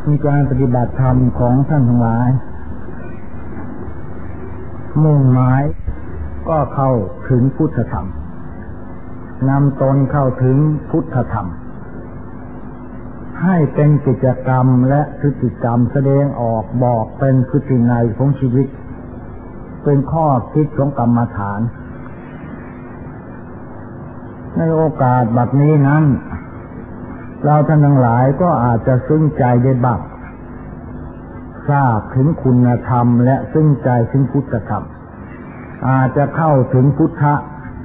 มีการปฏิบัติธรรมของท่านทั้งหลายมุ่งหมายก็เข้าถึงพุทธธรรมนำตนเข้าถึงพุทธธรรมให้เป็นกิจกรรมและพฤติกรรมแสดงออกบอกเป็นพฤตินัยของชีวิตเป็นข้อคิดของกรรมฐานในโอกาสบัดนี้นั้นเราท่านทั้งหลายก็อาจจะซึ้งใจได้บ้างทราบถึงคุณธรรมและซึ้งใจถึงพุทธธรรมอาจจะเข้าถึงพุทธะ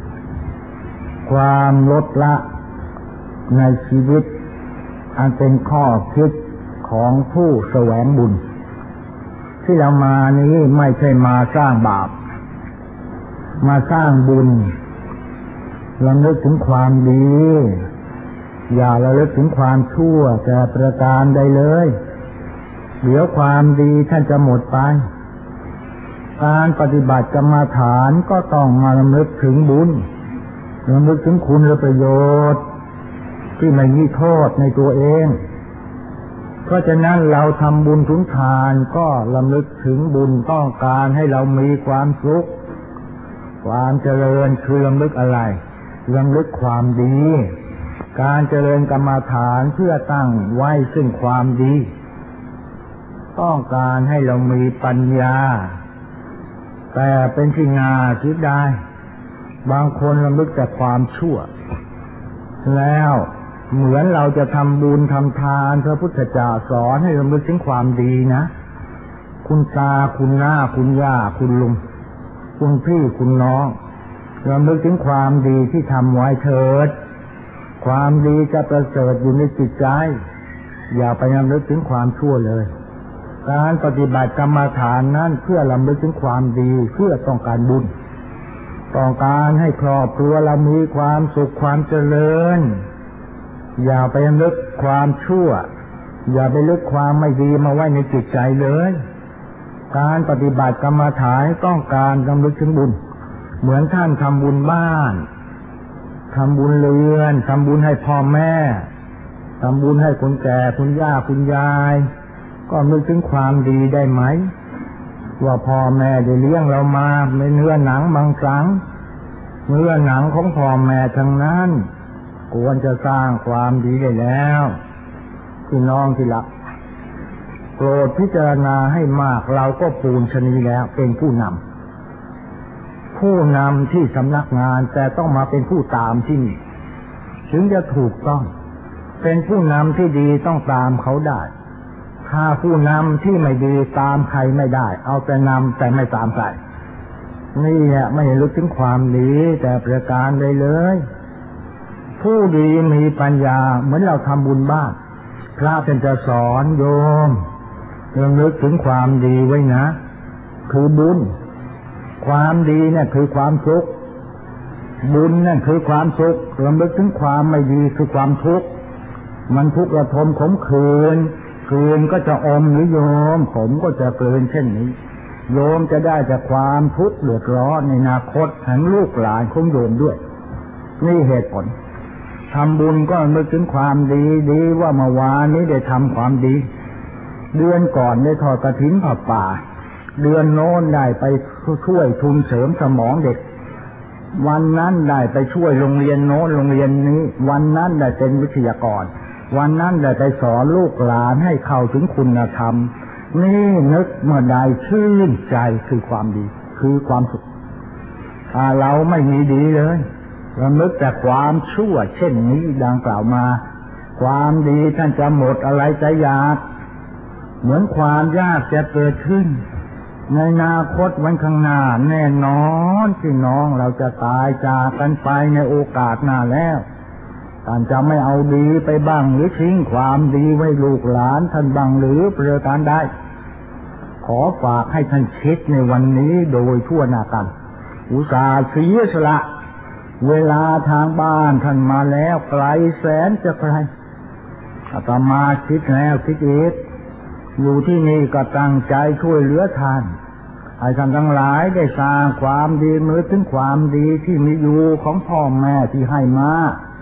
ความลดละในชีวิตอันเป็นข้อคิดของผู้แสวงบุญที่เรามานี้ไม่ใช่มาสร้างบาปมาสร้างบุญระลึกถึงความดีอย่าระลึกถึงความชั่วแต่ประการใดเลยเดี๋ยวความดีท่านจะหมดไปการปฏิบัติกรรมฐานก็ต้องมาระลึกถึงบุญระลึกถึงคุณและประโยชน์ที่ไม่มีโทษในตัวเองเพราะฉะนั้นเราทำบุญทุนทานก็ระลึกถึงบุญต้องการให้เรามีความสุขความเจริญคือระลึกอะไรระลึกความดีการเจริญกรรมฐานเพื่อตั้งไว้ซึ่งความดีต้องการให้เรามีปัญญาแต่เป็นที่น่าคิดได้บางคนระลึกแต่ความชั่วแล้วเหมือนเราจะทำบุญทำทานพระพุทธเจ้าสอนให้ระลึกถึงความดีนะคุณตาคุณน้าคุณย่าคุณลุงคุณพี่คุณน้องระลึกถึงความดีที่ทำไว้เถิดความดีจะประเสริฐอยู่ในจิตใจอย่าไประลึกถึงความชั่วเลยการปฏิบัติกรรมฐานนั้นเพื่อระลึกถึงความดีเพื่อต้องการบุญต้องการให้ครอบครัวเรามีความสุขความเจริญอย่าไประลึกความชั่วอย่าไปลึกความไม่ดีมาไว้ในจิตใจเลยการปฏิบัติกรรมฐานต้องการระลึกถึงบุญเหมือนท่านทำบุญบ้านทำบุญเรือนทำบุญให้พ่อแม่ทำบุญให้คนแก่คุณย่าคุณยายก็นึกถึงความดีได้ไหมว่าพ่อแม่ได้เลี้ยงเรามาไม่เนื้อหนังบางครั้งเนื้อหนังของพ่อแม่ทั้งนั้นควรจะสร้างความดีได้แล้วพี่น้องที่รักโปรดพิจารณาให้มากเราก็ปูนชนีแล้วเป็นผู้นำที่สำนักงานแต่ต้องมาเป็นผู้ตามที่นี่ถึงจะถูกต้องเป็นผู้นำที่ดีต้องตามเขาได้ถ้าผู้นำที่ไม่ดีตามใครไม่ได้เอาแต่นำแต่ไม่ตามใครนี่แหละไม่รู้ถึงความดีแต่ประการใดเลยผู้ดีมีปัญญาเหมือนเราทำบุญบ้านพระท่านจะสอนโยมระลึกถึงความดีไว้นะคือบุญความดีเนี่ยคือความสุขบุญนั่นคือความสุขระลึกถึงความไม่ดีคือความทุกข์มันทุกข์ระทมขมขื่นก็จะอมหรือโยมผมก็จะเกินเช่นนี้โยมจะได้จากความทุกข์เดือดร้อนในอนาคตทั้งลูกหลานของโยมด้วยนี่เหตุผลทำบุญก็นึกถึงความดีว่าเมื่อวานนี้ได้ทำความดีเดือนก่อนได้ทอดกฐินผ้าป่าเดือนโน้นได้ไปช่วยทุนเสริมสมองเด็กวันนั้นได้ไปช่วยโรงเรียนโน้นโรงเรียนนี้วันนั้นได้เป็นวิทยากรวันนั้นได้ไปสอนลูกหลานให้เข้าถึงคุณธรรมนี่นึกเมื่อใดชื่นใจคือความดีคือความสุขถ้าเราไม่มีดีเลยเรานึกแต่ความชั่วเช่นนี้ดังกล่าวมาความดีท่านจะหมดอะไรจะยากเหมือนความยากจะเกิดขึ้นในอนาคตวันข้างหน้าแน่นอนพี่น้องเราจะตายจากกันไปในโอกาสหน้าแล้วท่านจะไม่เอาดีไปบ้างหรือทิ้งความดีไว้ลูกหลานท่านบ้างหรือประการใดขอฝากให้ท่านคิดในวันนี้โดยทั่วหน้ากันอุตส่าห์เสียสละเวลาทางบ้านท่านมาแล้วไกลแสนจะไกลอาตมาคิดแล้วคิดอีกอยู่ที่นี่ก็ตั้งใจช่วยเหลือท่านให้ท่านทั้งหลายได้สร้างความดีมือถึงความดีที่มีอยู่ของพ่อแม่ที่ให้มาพ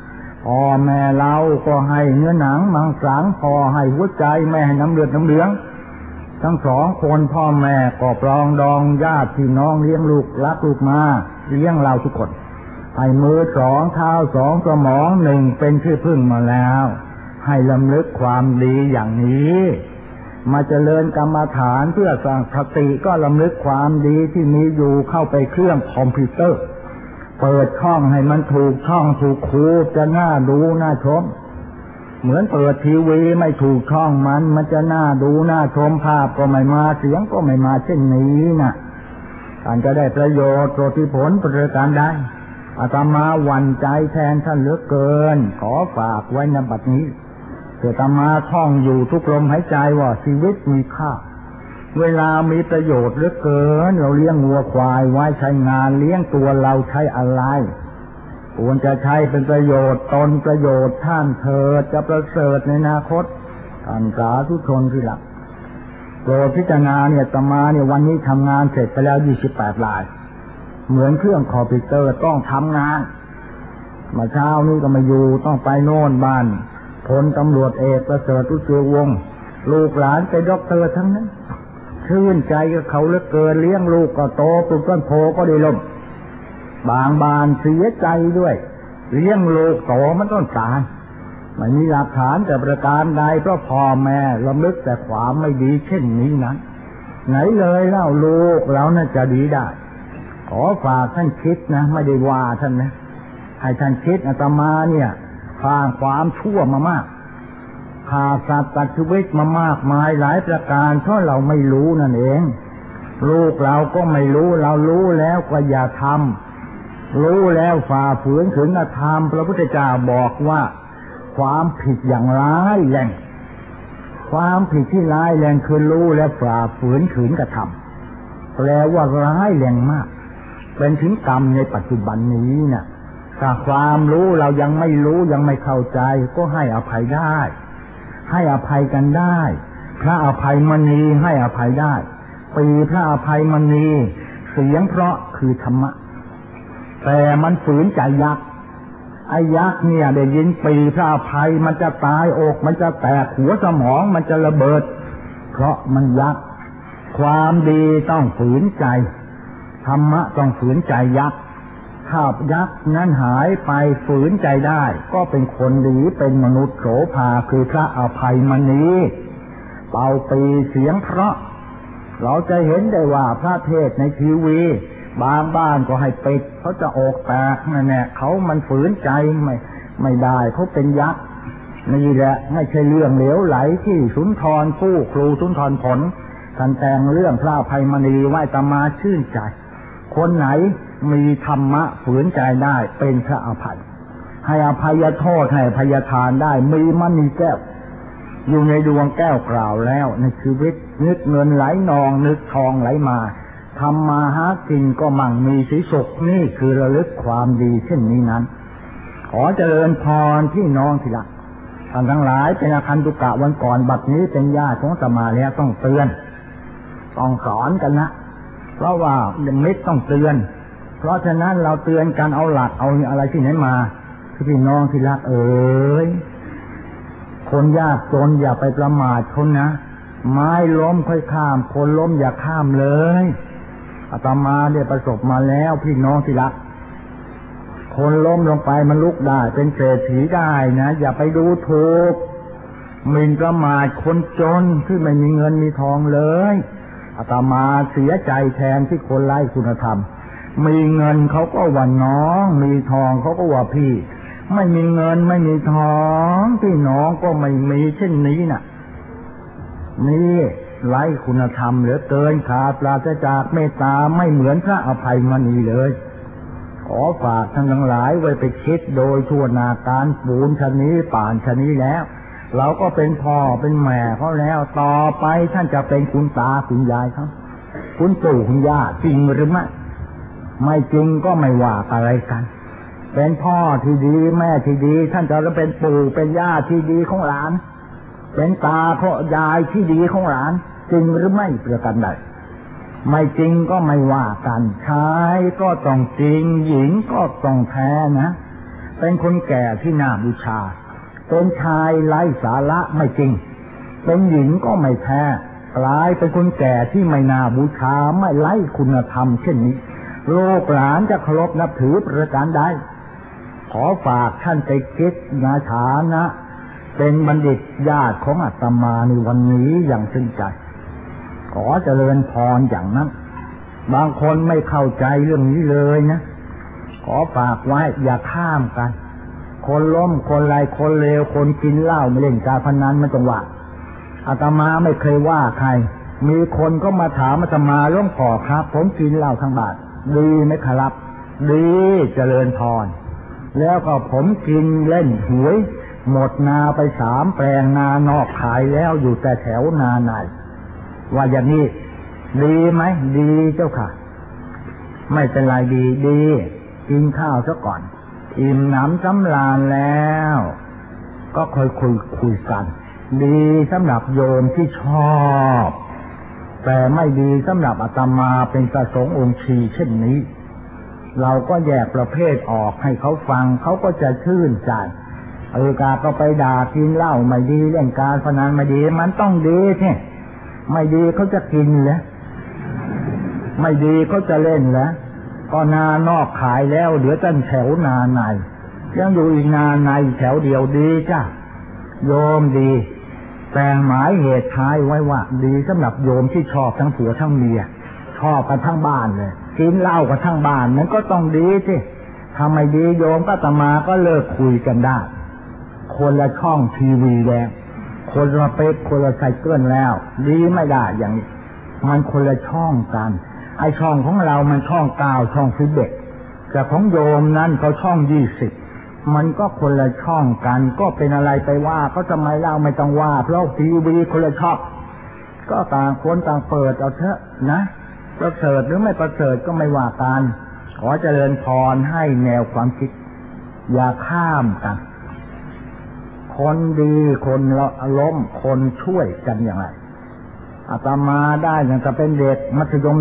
พ่อแม่เราก็ให้เนื้อหนังมังสังพ่อให้หัวใจแม่ให้น้ำเลือดน้ำเหลืองทั้งสองคนพ่อแม่ก็ปรองดองญาติพี่น้องเลี้ยงลูกรักลูกมาเลี้ยงเราทุกคนให้มือสองเท้าสองสมองหนึ่งเป็นที่พึ่งมาแล้วให้ลำลึกความดีอย่างนี้มาเจริญกรรมฐานเพื่อสร้างสติก็ลำลึกความดีที่มีอยู่เข้าไปเครื่องคอมพิวเตอร์เปิดช่องให้มันถูกช่องถูกคูจะน่าดูน่าชมเหมือนเปิดทีวีไม่ถูกช่องมันจะน่าดูน่าชมภาพก็ไม่มาเสียงก็ไม่มาเช่นนี้นะท่านจะได้ประโยชน์โสติผลประการใดอาตมาหวั่นใจแทนท่านเหลือเกินขอฝากไว้ในบัดนี้เพื่ออาตมาท่องอยู่ทุกลมหายใจว่าชีวิตมีค่าเวลามีประโยชน์เหลือเกินเราเลี้ยงวัวควายไว้ใช้งานเลี้ยงตัวเราใช้อะไรควรจะใช้เป็นประโยชน์ตนประโยชน์ท่านเถิดจะประเสริฐในอนาคตท่านสาธุชนที่รักโปรดพิจารณาเนี่ยอาตมาเนี่ยวันนี้ทำงานเสร็จไปแล้ว28 รายเหมือนเครื่องคอมพิวเตอร์ต้องทำงานมาเช้านี้ก็มาอยู่ต้องไปโน่นบ้านพลตำรวจเอกประเสริฐอุจจวงศ์ลูกหลานเป็นด็อกเตอร์ทั้งนั้นชื่นใจกับเขาเหลือเกินเลี้ยงลูกก็โตปลูกต้นโพก็ได้ล่มบางบ้านเสียใจด้วยเลี้ยงลูกโตมันต้องตายไม่มีหลักฐานแต่ประการใดเพราะพ่อแม่ลำลึกแต่ความไม่ดีเช่นนี้นั้นไหนเลยเล่าลูกเราน่าจะดีได้ขอฝากท่านคิดนะไม่ได้ว่าท่านนะให้ท่านคิดอาตมาเนี่ยผ่านความชั่วมามากฆ่าสัตว์ตัดชีวิตมามากมายหลายประการเพราะเราไม่รู้นั่นเองลูกเราก็ไม่รู้เรารู้แล้วก็อย่าทำรู้แล้วฝ่าฝืนถึงกระทำพระพุทธเจ้าบอกว่าความผิดอย่างร้ายแรงความผิดที่ร้ายแรงคือรู้และฝ่าฝืนถึงกระทำแปลว่าร้ายแรงมากเป็นถึงกรรมในปัจจุบันนี้นะถ้าความรู้เรายังไม่รู้ยังไม่เข้าใจก็ให้อภัยได้ให้อภัยกันได้พระอภัยมณีให้อภัยได้ปีพระอภัยมณีเสียงเพราะคือธรรมะแต่มันฝืนใจยักษ์ไอ้ยักษ์เนี่ยได้ยินปีพระอภัยมันจะตายอกมันจะแตกหัวสมองมันจะระเบิดเพราะมันยักษ์ความดีต้องฝืนใจธรรมะต้องฝืนใจยักษ์ถ้ายักษ์นั้นหายไปฝืนใจได้ก็เป็นคนดีเป็นมนุษย์โสภาคือพระอภัยมณีเป่าปีเสียงเพราะเราจะเห็นได้ว่าพระเทศในทีวีบางบ้านก็ให้ปิดเขาจะอกแตกนั่นแหละเขามันฝืนใจไม่ได้เขาเป็นยักษ์นี่แหละไม่ใช่เรื่องเหลวไหลที่สุนทรผู้ครูสุนทรผลท่านแต่งเรื่องพระอภัยมณีไว้อาตมาชื่นใจคนไหนมีธรรมะฝืนใจได้เป็นพระอภัยให้อภัยโทษให้อภัยทานได้มีมณีแก้วอยู่ในดวงแก้วกล่าวแล้วในชีวิตนึกเงินไหลนองนึกทองไหลมาทำมาหากินก็มั่งมีสีสุขนี่คือระลึกความดีเช่นนี้นั้นขอเจริญพรพี่น้องที่รักท่านทั้งหลายเป็นอาคันตุกะวันก่อนบัดนี้เป็นญาติของอาตมาแล้วต้องเตือนต้องสอนกันนะเพราะว่ามิตรต้องเตือนเพราะฉะนั้นเราเตือนกันเอาหลักเอาอะไรที่ไหนมาพี่น้องที่รักคนยากจนอย่าไปประมาทคนนะไม้ล้มค่อยข้ามคนล้มอย่าข้ามเลยอาตมาได้ประสบมาแล้วพี่น้องที่รักคนล้มลงไปมันลุกได้เป็นเศรษฐีได้นะอย่าไปดูถูกหมิ่นประมาทคนจนที่ไม่มีเงินมีทองเลยอาตมาเสียใจแทนที่คนไร้คุณธรรมมีเงินเขาก็ว่าน้องมีทองเขาก็ว่าพี่ไม่มีเงินไม่มีทองพี่น้องก็ไม่มีเช่นนี้น่ะนี่ไร้คุณธรรมเหลือเกินขาดปราศจากเมตตาไม่เหมือนพระอภัยมณีเลยขอฝากท่านทั้งหลายไว้ไปคิดโดยทั่วนาการปูนชะนี้ป่านชะนี้แล้วเราก็เป็นพ่อเป็นแม่เขาแล้วต่อไปท่านจะเป็นคุณตาคุณยายเขาคุณปู่คุณย่าจริงหรือไม่ไม่จริงก็ไม่ว่าอะไรกันเป็นพ่อที่ดีแม่ที่ดีท่านจะเป็นปู่เป็นย่าที่ดีของหลานเป็นตาพ่อยายที่ดีของหลานจริงหรือไม่ประกันใดไม่จริงก็ไม่ว่ากันชายก็ต้องจริงหญิงก็ต้องแท้นะเป็นคนแก่ที่น่าบูชาเป็นชายไร้สาระไม่จริงเป็นหญิงก็ไม่แท้กลายเป็นคนแก่ที่ไม่น่าบูชาไม่ไร้คุณธรรมเช่นนี้ลูกหลานจะเคารพนับถือประการใดขอฝากท่านไปคิดนาฐานะเป็นบัณฑิตญาติของอาตมาในวันนี้อย่างซึ้งใจขอเจริญพรอย่างนั้นบางคนไม่เข้าใจเรื่องนี้เลยนะขอฝากไว้อย่าข้ามกันคนล้มคนไรคนเลวคนกินเหล้าไม่เล่นการพนันไม่ต้องว่าอาตมาไม่เคยว่าใครมีคนก็มาถามอาตมาหลวงพ่อครับผมกินเหล้าทั้งบาทดีไหมครับดีเจริญพรแล้วก็ผมกินเล่นหวยหมดนาไป3 แปลงนานอกขายแล้วอยู่แต่แถวนาในว่าอย่างนี้ดีไหมดีเจ้าค่ะไม่เป็นไรดีกินข้าวซะก่อนอิ่มหนำสำราญแล้วก็ค่อยคุยกันดีสำหรับโยมที่ชอบแต่ไม่ดีสำหรับอาตมาเป็นพระสงฆ์องค์ชีเช่นนี้เราก็แยกประเภทออกให้เขาฟังเขาก็จะชื่นใจกาก็ไปด่ากินเหล้าไม่ดีเล่นการพนันไม่ดีมันต้องดีใช่ไม่ดีเขาจะกินเหรอไม่ดีเขาจะเล่นเหรอก็นานอกขายแล้วเดี๋ยวต้นแถวนาในยังอยู่อีกนาในแถวเดียวดีจ้ะโยมดีแต่หมายเหตุท้ายไว้ว่าดีสำหรับโยมที่ชอบทั้งผัวทั้งเมียชอบกันทั้งบ้านเลยกินเหล้ากันทั้งบ้านนั้นก็ต้องดีสิถ้าไม่ดีโยมก็อาตมาก็เลิกคุยกันได้คนละช่องทีวีแล้วคนละเป๊กคนละไซเคิลแล้วดีไม่ได้อย่างนี้มันคนละช่องกันไอช่องของเรามันช่อง9ช่อง11แต่ของโยมนั้นเขาช่อง20มันก็คนละช่องกันก็เป็นอะไรไปว่าก็ทำไมเราไม่ต้องว่าเพราะทีวีคนละช่องก็ต่างคนต่างเปิดเอาเถอะนะประเสริฐหรือไม่ประเสริฐก็ไม่ว่ากันขอเจริญพรให้แนวความคิดอย่าข้ามกันคนดีคนล้มคนช่วยกันอย่างไรอาตมาได้อย่างจะเป็นเด็กมัธยม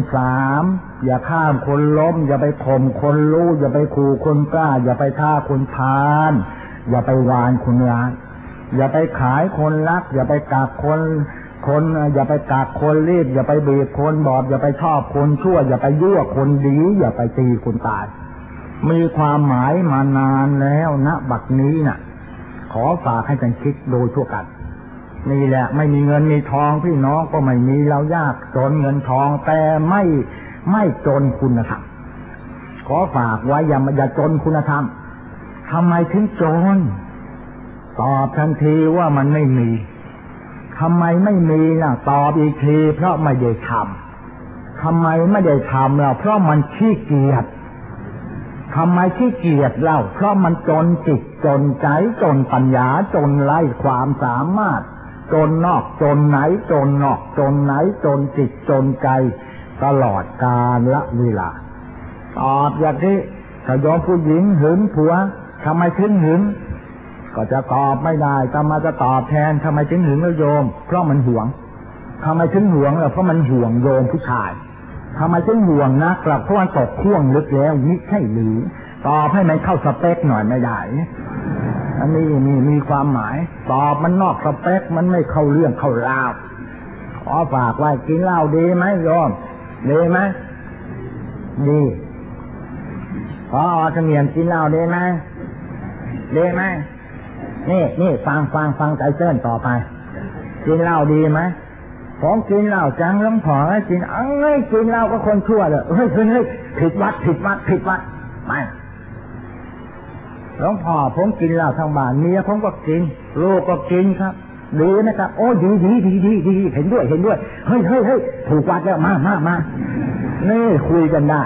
3อย่าข้ามคนล้มอย่าไปข่มคนรู้อย่าไปขู่คนกล้าอย่าไปท่าคนพาลอย่าไปวานคนร้ายอย่าไปขายคนรักอย่าไปกักคนอย่าไปกักคนรีบอย่าไปบีบคนบอดอย่าไปชอบคนชั่วอย่าไปยั่วคนดีอย่าไปตีคนตายมีความหมายมานานแล้วณบัดนี้น่ะขอฝากให้ท่านคิดโดยทั่วกันนี่แหละไม่มีเงินมีทองพี่น้องก็ไม่มีเรายากจนเงินทองแต่ไม่จนคุณธรรมขอฝากไว้อย่าจนคุณธรรมทำไมถึงจนตอบทันทีว่ามันไม่มีทำไมไม่มีล่ะตอบอีกทีเพราะไม่ได้ทำทำไมไม่ได้ทำล่ะเพราะมันขี้เกียจทำไมขี้เกียจเล่าเพราะมันจนจิตจนใจจนปัญญาจนไร้ความสามารถจนนอกจนไหนจนนอกจนไหนจนจิตจนใจตลอดกาลละเวลาตอบอย่างที่ถ้าโยมผู้หญิงหึงผัวทำไมถึงหึงก็จะตอบไม่ได้แต่มาจะตอบแทนทำไมถึงหึงแล้วโยมเพราะมันห่วงทำไมถึงห่วงล่ะเพราะมันห่วงโยมผู้ชายทำไมถึงห่วงนะกลับเพราะมันตกข่วงลึกแล้วนี่ใช่หรือตอบให้มันเข้าสเปคหน่อยไม่ได้อันนี้มีความหมายตอบมันนอกสเปคมันไม่เข้าเรื่องเข้าราวขอฝากไว้กินเหล้าดีไหมโยมดีไหมดีขอเสมียนกินเหล้าดีไหมดีไหมนี่ฟังใจเต้นต่อไปกินเหล้าดีไหมผมกินเหล้าจังหลวงพ่อกินกินเหล้าก็คนชั่วเลยเฮ้ยผิดวัดไม่หลวงพ่อผมกินเหล้าทางบ้านเมียผมก็กินลูกก็กินครับดีนะครับโอ้ดีเห็นด้วยเฮ้ยถูกวัดแล้วมานี่คุยกันได้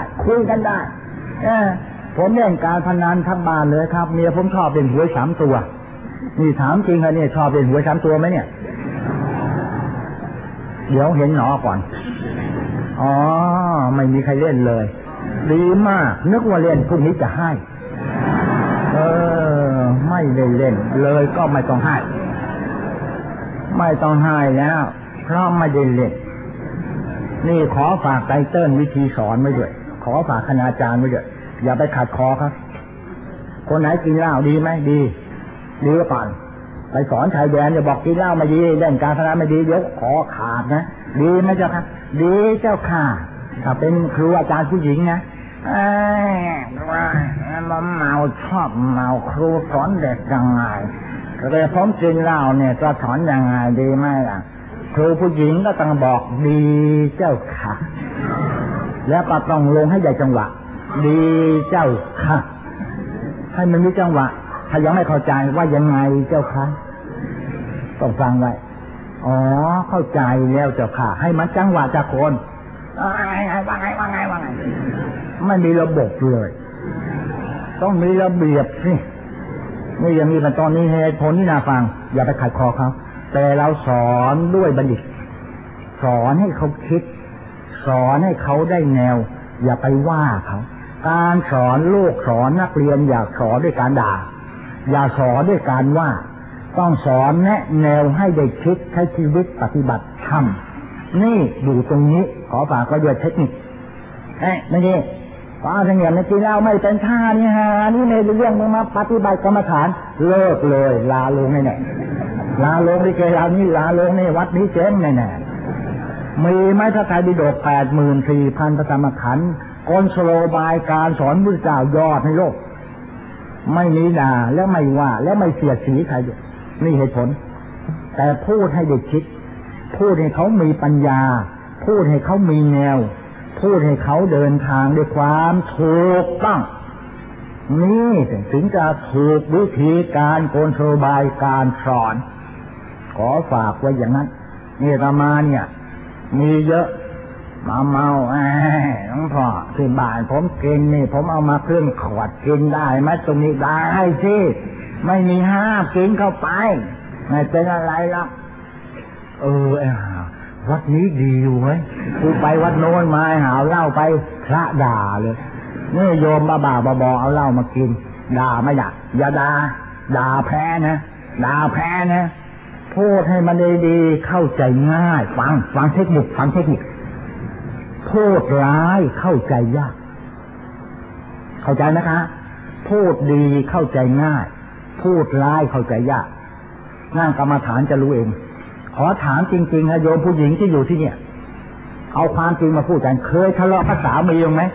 ผมเล่นการพนันทั้งบ้านเลยครับเมียผมชอบเป็นหวย3 ตัวนี่ถามจริงเลยเนี่ยชอบเป็นหวย3 ตัวไหมเนี่ยเดี๋ยวเห็นหนอก่อนอ๋อไม่มีใครเล่นเลยดีมากนึกว่าเล่นพรุ่งนี้จะให้ไม่ได้เล่นเลยก็ไม่ต้องให้แล้วเพราะไม่ได้เล่นนี่ขอฝากไตเติ้ลวิธีสอนไว้ด้วยขอฝากคณาจารย์ไว้ด้วยอย่าไปขัดคอครับคนไหนกินเหล้าดีไหมดีก็ก่อนไปสอนชายแดนจะบอกกินเหล้าไม่ดีเล่นการพนันไม่ดียกขอขาดนะดีไหมเจ้าค่ะดีเจ้าค่ะถ้าเป็นครูอาจารย์ผู้หญิงนะมันเมาชอบเมาครูสอนเด็กยังไงเลยผมกินเหล้าเนี่ยจะสอนยังไงดีไหมล่ะครูผู้หญิงก็ต้องบอกดีเจ้าค่ะแล้วก็ต้องลงให้ได้จังหวะดีเจ้าค่ะให้มันมีจังหวะถ้ายังไม่เข้าใจว่ายังไงเจ้าค่ะต้องฟังไว้อ๋อเข้าใจแล้วเจ้าค่ะให้มันจังหวะจากคนว่าไงไม่มีระบบเลยต้องมีระเบียบสินี่ยังมีกันตอนนี้เหตุผลที่น่าฟังอย่าไปขัดคอเขาแต่เราสอนด้วยบัณฑิตสอนให้เขาคิดสอนให้เขาได้แนวอย่าไปว่าเขาการสอนลูกสอนนักเรียนอย่าสอนด้วยการด่าอย่าสอนด้วยการว่าต้องสอนแนะแนวให้ได้คิดใช้ชีวิตปฏิบัติธรรมนี่ดูตรงนี้ขอฝากก็ด้วยเทคนิคไม่ใช่ป้าทั้งอย่างในที่เราไม่เป็นท่านี่ฮะนี่ในเรื่องมึงมาปฏิบัติกรรมฐานเลิกเลยลาลงแน่ลาลงที่เกลานี่ลาลงในวัดนี้เจ๊งแน่มีไหมพระไตรปิฎก 84,000 พระธรรมขันธ์กลสโลบายการสอนพุทธเจ้ายอดในโลกไม่มีด่าแล้วไม่ว่าแล้วไม่เสียดสีใครด้วยนี่เหตุผลแต่พูดให้เด็กคิดพูดให้เขามีปัญญาพูดให้เขามีแนวพูดให้เขาเดินทางด้วยความถูกต้องนี่ถึงจะถูกวิธีการกลสโลบายการสอนขอฝากไว้อย่างนั้นนี่อาตมาเนี่ยมีเยอะมาเมาหลวงพ่อที่บ้านผมกินนี่ผมเอามาเครื่องขวดกินได้ไหมตรงนี้ได้สิไม่มีห้ามกินเข้าไปไม่เป็นอะไรหรอกวัดนี้ดีอยู่ไหมกูไปวัดโน้นมาหาเหล้าไปพระด่าเลยนี่โยมบ้าบอเอาเหล้ามากินด่าไม่ด่าอย่าด่าแพ้นะด่าแพ้นะพูดให้มันดีๆเข้าใจง่ายฟังเทคนิคพูดร้ายเข้าใจยากเข้าใจนะคะพูดดีเข้าใจง่ายพูดร้ายเข้าใจยากนั่งกรรมฐานจะรู้เองขอถามจริงๆนะโยมผู้หญิงที่อยู่ที่เนี่ยเอาความจริงมาพูดกันเคยทะเลาะกับสามีไหม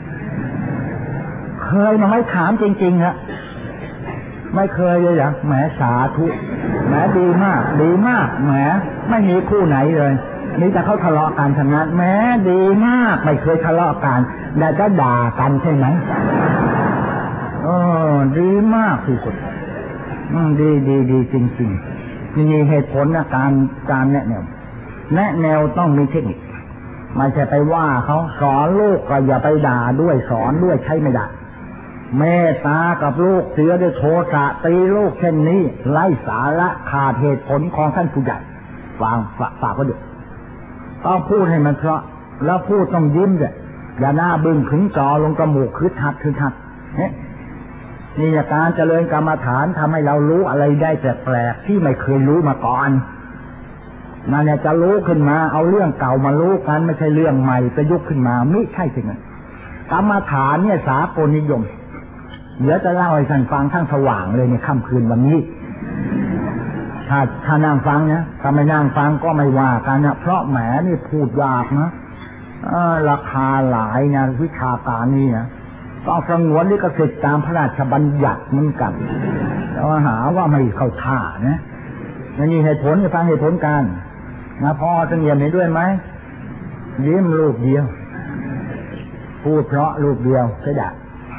เคยมาไม่ถามจริงๆฮะไม่เคยเลยเหรอแหมสาธุแหมดีมากแหมไม่มีคู่ไหนเลยนี่แต่เขาทะเลาะกันทั้งนั้นแหมดีมากไม่เคยทะเลาะกันแต่ก็ด่ากันใช่ไหมดีมากที่สุดดีจริงๆมีเหตุผลนะการแนะแนวต้องมีเทคนิคไม่ใช่ไปว่าเขาสอนลูกก็อย่าไปด่าด้วยสอนด้วยใช้ไม่ได้เมตตากับลูกเสียด้วยโทสะตีลูกเช่นนี้ไร้สาระขาดเหตุผลของท่านผู้ใหญ่ฝากก็ดูต้องพูดให้มันเพราะแล้วพูดต้องยิ้มด้วยอย่าหน้าบึ้งขึงจอลงจมูกคือทัดนี่การเจริญกรรมฐานทำให้เรารู้อะไรได้แปลกๆที่ไม่เคยรู้มาก่อนนั่นเนี่ยจะรู้ขึ้นมาเอาเรื่องเก่ามารู้กันไม่ใช่เรื่องใหม่ประยุกต์ขึ้นมาไม่ใช่จริงกรรมฐานเนี่ยสากลนิยมเดี๋ยวจะเล่าให้ท่านฟังทั้งสว่างเลยในค่ำคืนวันนี้ถ้านั่งฟังนะถ้าไม่นั่งฟังก็ไม่ว่ากันนะเพราะแหมนี่พูดยากนะราคาหลายนะวิชาการนี่นะต้องสงวนลิขสิทธิ์ตามพระราชบัญญัติเหมือนกันแล้วหาว่าไม่เข้าท่านะนี่เหตุผลจะฟังเหตุผลกันนะพ่อจะเงียบให้ด้วยไหมยิ้มลูกเดียวพูดเพราะลูกเดียวก็ได้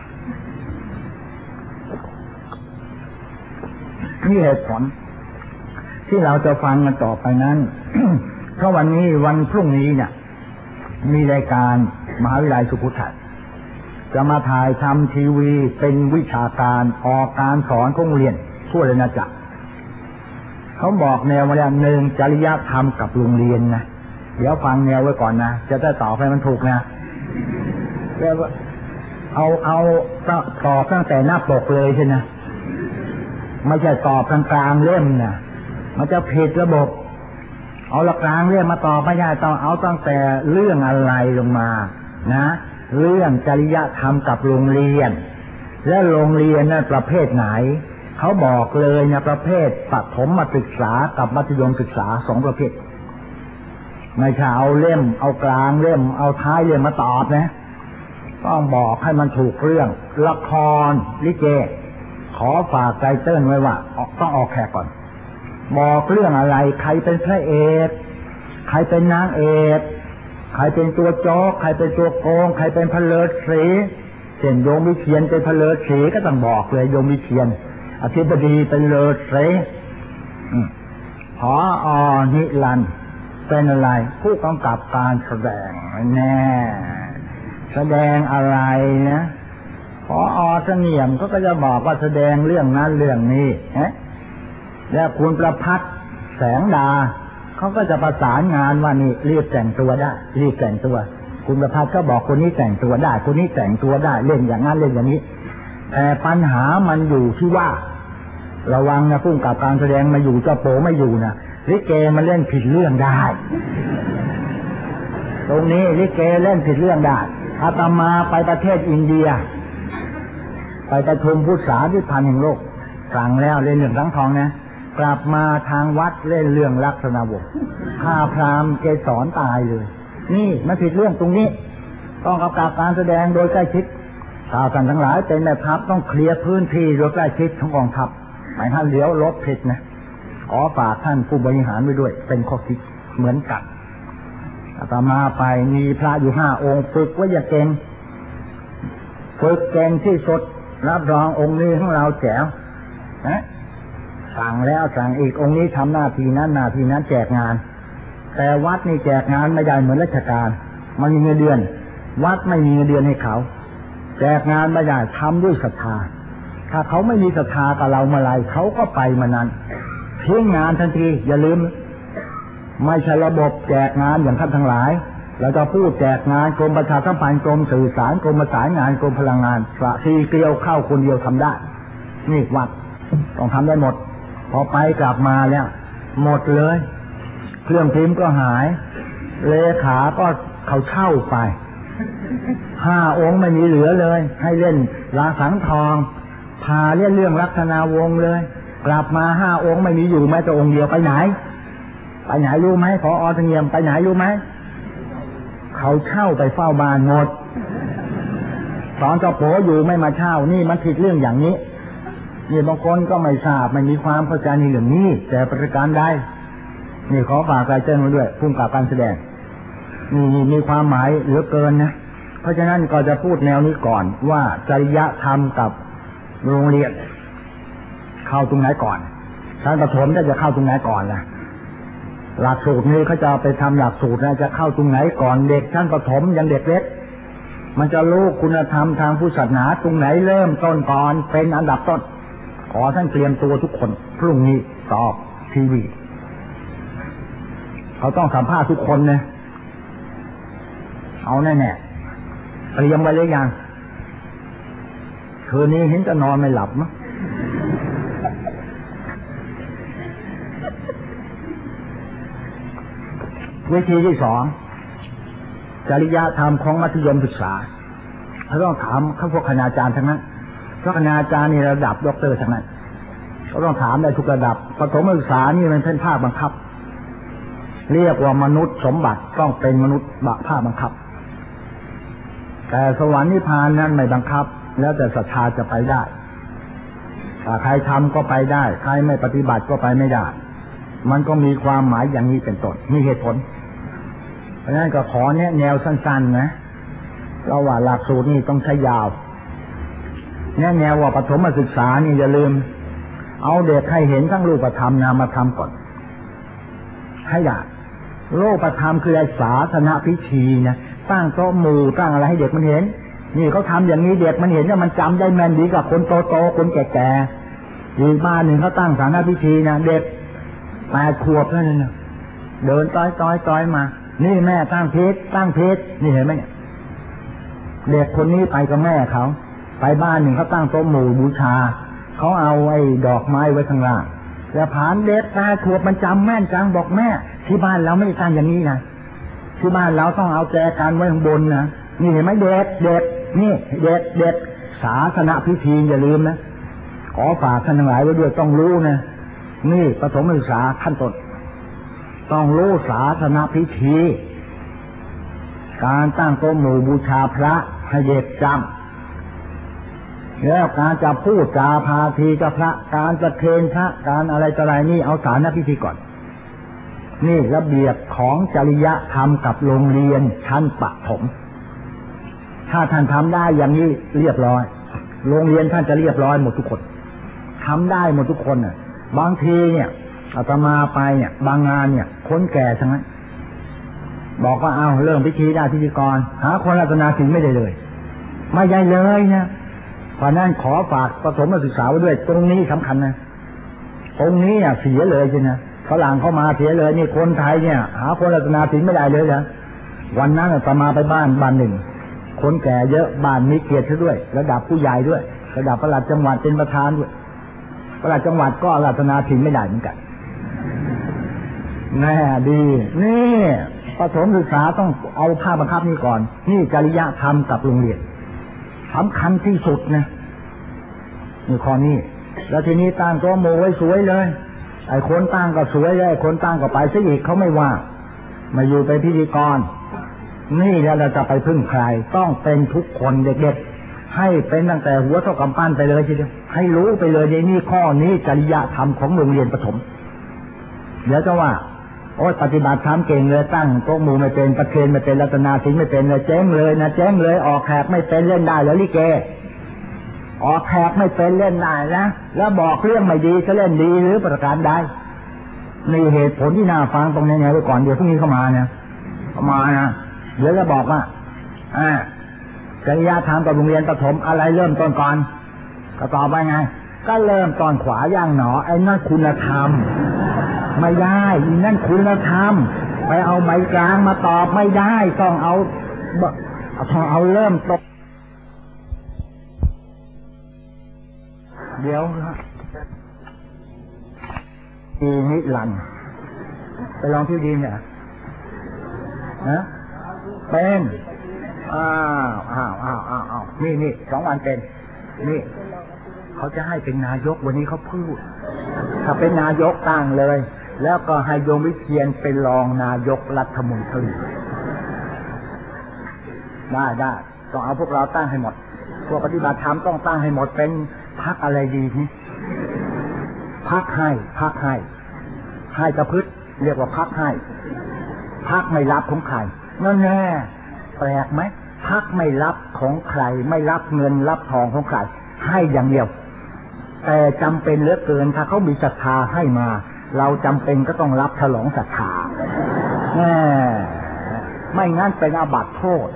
นี่เหตุผลที่เราจะฟังกันต่อไปนั้น เพราะวันนี้วันพรุ่งนี้เนี่ยมีรายการมหาวิทยาลัยสุโขทัยจะมาถ่ายทำทีวีเป็นวิชาการออกการสอนของเรียนทั่วเลยนะจ๊ะเขาบอกแนวมาแล้ว1จริยธรรมกับโรงเรียนนะเดี๋ยวฟังแนวไว้ก่อนนะจะได้ตอบให้มันถูกนะแล้วเอาตอบตั้งแต่หน้าปกเลยใช่ไหมไม่ใช่ตอบกลางๆเล่มนะมันจะผิดระบบเอากลางเล่มมาตอบไม่ได้ต้องเอาตั้งแต่เรื่องอะไรลงมานะเรื่องจริยธรรมกับโรงเรียนและโรงเรียนนั้นประเภทไหนเขาบอกเลยนะประเภทประถมศึกษากับมัธยมศึกษาสองประเภทไม่ใช่เอาเล่มเอากลางเล่มเอาท้ายเล่มมาตอบนะต้องบอกให้มันถูกเรื่องละครลิเกขอฝากไตเติ้ลไว้ว่าต้องออกแขกก่อนบอกเรื่องอะไรใครเป็นพระเอกใครเป็นนางเอกใครเป็นตัวโจ๊กใครเป็นตัวโกงใครเป็นพลเลิศศรีเช่นโยมวิเชียรเป็นพลเลิศศรีก็ต้องบอกเลยโยมวิเชียรอธิบดีเป็นเลิศศรีผอ.นิรันดร์เป็นอะไรผู้กำกับการแสดงแน่แสดงอะไรนะผอ.เสงี่ยมก็จะบอกว่าแสดงเรื่องนั้นเรื่องนี้แล้วคุณประภัสแสงดาเขาก็จะประสานงานว่านี่รีบแต่งตัวได้รีบแต่งตัวคุณประภัสก็บอกคนนี้แต่งตัวได้คนนี้แต่งตัวได้เล่นอย่างนั้นเล่นอย่างนี้แต่ปัญหามันอยู่ที่ว่าระวังนะผู้กำกับการแสดงมาอยู่เจ้าโปไม่อยู่นะลิเกมันเล่นผิดเรื่องได้ตรงนี้ลิเกเล่นผิดเรื่องได้อาตมาไปประเทศอินเดียไปประชุมพุทธศาสนิพันธ์แห่งโลกสั่งแล้วเล่นเรื่องสังทองนะกลับมาทางวัดเล่นเรื่องลักษณะวงศ์ฆ่าพราหมณ์เกศรตายเลยนี่มันผิดเรื่องตรงนี้ต้องกำกับการแสดงโดยใกล้ชิดข่าวท่านทั้งหลายเป็นแม่ทัพต้องเคลียร์พื้นที่โดยใกล้ชิดของกองทัพหมายท่านเลี้ยวรถผิดนะขอฝากท่านผู้บริหารไว้ด้วยเป็นข้อคิดเหมือนกันอาตมาไปมีพระอยู่5 องค์ฝึกไว้อย่าเก่งฝึกเก่งที่สุดรับรององค์นี้ของเราแจ๋วนะสั่งแล้วสั่งอีกองค์นี้ทำหน้าที่นั้นหน้าที่นั้นแจกงานแต่วัดนี่แจกงานไม่ได้เหมือนราชการมันมีเงินเดือนวัดไม่มีเงินเดือนให้เขาแจกงานไม่ได้ทำด้วยศรัทธาถ้าเขาไม่มีศรัทธากับเราเมื่อไรเขาก็ไปมานั้นทิ้งงานทันทีอย่าลืมไม่ใช่ระบบแจกงานอย่างท่านทั้งหลายเราจะพูดแจกงานกรมประชาสัมพันธ์กรมสื่อสารกรมประสานงานกรมพลังงาน4 เกลียวเข้าคนเดียวทำได้นี่วัดต้องทำได้หมดพอไปกลับมาแล้วหมดเลยเครื่องพิมพ์ก็หายเลขาก็เขาเช่าไป5 องค์ไม่มีเหลือเลยให้เล่นลาสังทองพาเล่นเรื่องลักษณะวงศ์เลยกลับมา5 องค์ไม่มีอยู่แม้แต่องค์เดียวไปไหนรู้ไหมผอ.เสงี่ยมไปไหนรู้ไหมเขาเช่าไปเฝ้าบ้านหมดตอนเจ้าโผอยู่ไม่มาเช่านี่มันผิดเรื่องอย่างนี้นี่บางคนก็ไม่ทราบไม่มีความเข้าใจในเรื่องนี้แต่ประการใดนี่ขอฝากใจเจ้ามาด้วยผู้กำกับการแสดงนี่มีความหมายเหลือเกินนะเพราะฉะนั้นก็จะพูดแนวนี้ก่อนว่าจริยธรรมกับโรงเรียนเข้าตรงไหนก่อนชั้นประถมจะเข้าตรงไหนก่อนล่ะหลักสูตรนี้เขาจะไปทำหลักสูตรนะจะเข้าตรงไหนก่อนเด็กชั้นประถมยังเด็กเล็กมันจะรู้คุณธรรมทางพุทธศาสนาตรงไหนเริ่มต้นก่อนเป็นอันดับต้นขอท่านเตรียมตัวทุกคนพรุ่งนี้ตอบทีวีเขาต้องสัมภาษณ์ทุกคนนะเอาแน่ๆเตรียมไว้หรือยังคืนนี้เห็นจะนอนไม่หลับมั้งวิธีที่ 2จริยธรรมของมัธยมศึกษาเขาต้องถามพวกคณาจารย์ทั้งนั้นเพราะคณาจารย์นี่ระดับด็อกเตอร์ทั้งนั้นเขาต้องถามได้ทุกระดับประถมศึกษานี่มันเป็นภาคบังคับเรียกว่ามนุษย์สมบัติต้องเป็นมนุษย์ภาคบังคับแต่สวรรค์นิพพานนั้นไม่บังคับแล้วแต่ศรัทธาจะไปได้ถ้าใครทำก็ไปได้ใครไม่ปฏิบัติก็ไปไม่ได้มันก็มีความหมายอย่างนี้เป็นต้นมีเหตุผลเพราะฉะนั้นก็ขอแนวสั้นๆนะเพราะว่าหลักสูตรนี่ต้องใช้ยาวแนวว่าปฐมศึกษานี่อย่าลืมเอาเด็กให้เห็นทั้งรูปธรรมนามธรรมก่อนให้ได้รูปธรรมคือไอ้สาธนพิธีนะตั้งโต๊ะหมู่ตั้งอะไรให้เด็กมันเห็นนี่เขาทำอย่างนี้เด็กมันเห็นเนี่ยมันจำได้แม่นดีกับคนโตๆคนแก่ๆอีกบ้านหนึ่งเขาตั้งสาธนพิธีนะเด็ก8 ขวบเท่านั้นนะเดินต้อยมานี่แม่ตั้งเพชรนี่เห็นไหมเนี่ยเด็กคนนี้ไปกับแม่เขาไปบ้านหนึ่งเขาตั้งโต๊ะหมู่บูชาเขาเอาไอ้ดอกไม้ไว้ข้างล่างแล้วผ่านเด็ก8 ขวบมันจำแม่นจังบอกแม่ที่บ้านเราไม่ได้ตั้งอย่างนี้นะที่บ้านเราต้องเอาแจกันไว้ข้างบนนะนี่เห็นไหมเด็กนี่เด็กศาสนพิธีอย่าลืมนะขอฝากท่านทั้งหลายไว้ด้วยต้องรู้นะนี่ประถมศึกษาขั้นต้นต้องรู้ศาสนพิธีการตั้งโต๊ะหมู่บูชาพระให้เด็กจำแล้วการจะพูดจาพาทีกับพระการจะเทนพระการอะไรต่ออะไรนี่เอาศาสนพิธีก่อนนี่ระเบียบของจริยธรรมกับโรงเรียนชั้นประถมถ้าท่านทำได้อย่างนี้เรียบร้อยโรงเรียนท่านจะเรียบร้อยหมดทุกคนทำได้หมดทุกคนน่ะบางทีเนี่ยอาตมาไปเนี่ยบางงานเนี่ยคนแก่ทั้งนั้นบอกว่าเอาเริ่มพิธีได้พิธีกรหาคนรัตนาศีลไม่ได้เลยไม่ได้เลยนะเพราะนั้นขอฝากประถมศึกษาไว้ด้วยตรงนี้สำคัญนะตรงนี้เสียเลยใช่ไหมฝรั่งเข้ามาเสียเลยนี่คนไทยเนี่ยหาคนรัตนาศีลไม่ได้เลยนะวันนั้นอาตมาไปบ้านหนึ่งคนแก่เยอะบ้านมีเกียรติด้วยระดับผู้ใหญ่ด้วยระดับปลัดจังหวัดเป็นประธานด้วยปลัดจังหวัดก็รัตนาศีลไม่ได้เหมือนกันแน่ดีนี่ประถมศึกษาต้องเอาภาคบังคับนี้ก่อนนี่จริยธรรมกับโรงเรียนสำคัญที่สุดนะนี่ข้อนี้แล้วทีนี้ตั้งโต๊ะหมู่ไว้สวยเลยไอ้คนตั้งก็สวยเลยคนตั้งก็ไปซะอีกเขาไม่ว่ามาอยู่เป็นพิธีกรนี่แล้วเราจะไปพึ่งใครต้องเป็นทุกคนเด็กๆให้เป็นตั้งแต่หัวเท่ากำปั้นไปเลยทีเดียวให้รู้ไปเลยในนี่ข้อนี้จริยธรรมของโรงเรียนประถมเดี๋ยวจะว่าโอ้ปฏิบัติธรรมเก่งเลยตั้งโต๊ะหมู่ไม่เป็นประเคนไม่เป็นรัตนาศีลไม่เป็นเลยเจ๊งเลยนะเจ๊งเลยออกแขกไม่เป็นเล่นได้แล้วลิเกออกแขกไม่เป็นเล่นได้นะแล้วบอกเรื่องไม่ดีจะเล่นดีหรือประการใดนี่เหตุผลที่น่าฟังตรงนี้ไงไว้ก่อนเดี๋ยวพรุ่งนี้เข้ามานะเดี๋ยวจะบอกว่าจริยธรรมกับโรงเรียนประถมอะไรเริ่มต้นก่อนก็ตอบไปไงก็เริ่มตอนขวาย่างหนอไอ้นั่นคุณธรรมไม่ได้อีนั่นคุณธรรมไปเอาใบกลางมาตอบไม่ได้ต้องเอาเริ่มต้นเดี๋ยวอีนิรันดร์ไปลองที่ดีเนี่ยนะเป็นอ้าวนี่2 วันเป็นนี่เขาจะให้เป็นนายกวันนี้เขาพูดถ้าเป็นนายกตั้งเลยแล้วก็ให้โยมวิเชียรเป็นรองนายกรัฐมนตรีได้ต้องเอาพวกเราตั้งให้หมดพวกปฏิบัติธรรมต้องตั้งให้หมดเป็นพรรคอะไรดีนี่พรรคให้ประพฤติเรียกว่าพรรคให้พรรคไม่รับของใครนั่นแน่แปลกไหมพรรคไม่รับของใครไม่รับเงินรับทองของใครให้อย่างเดียวแต่จำเป็นเหลือเกินถ้าเขามีศรัทธาให้มาเราจำเป็นก็ต้องรับฉลองศรัทธาไม่งั้นเป็นอาบัติโทษ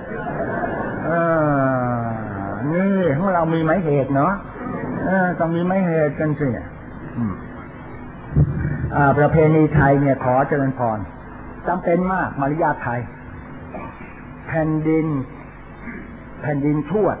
นี่ของเรามีไหมเหตุเนาะต้องมีไหมเหตุกันสิประเพณีไทยเนี่ยขอเจริญพรจำเป็นมากมารยาทไทยแผ่นดินทวด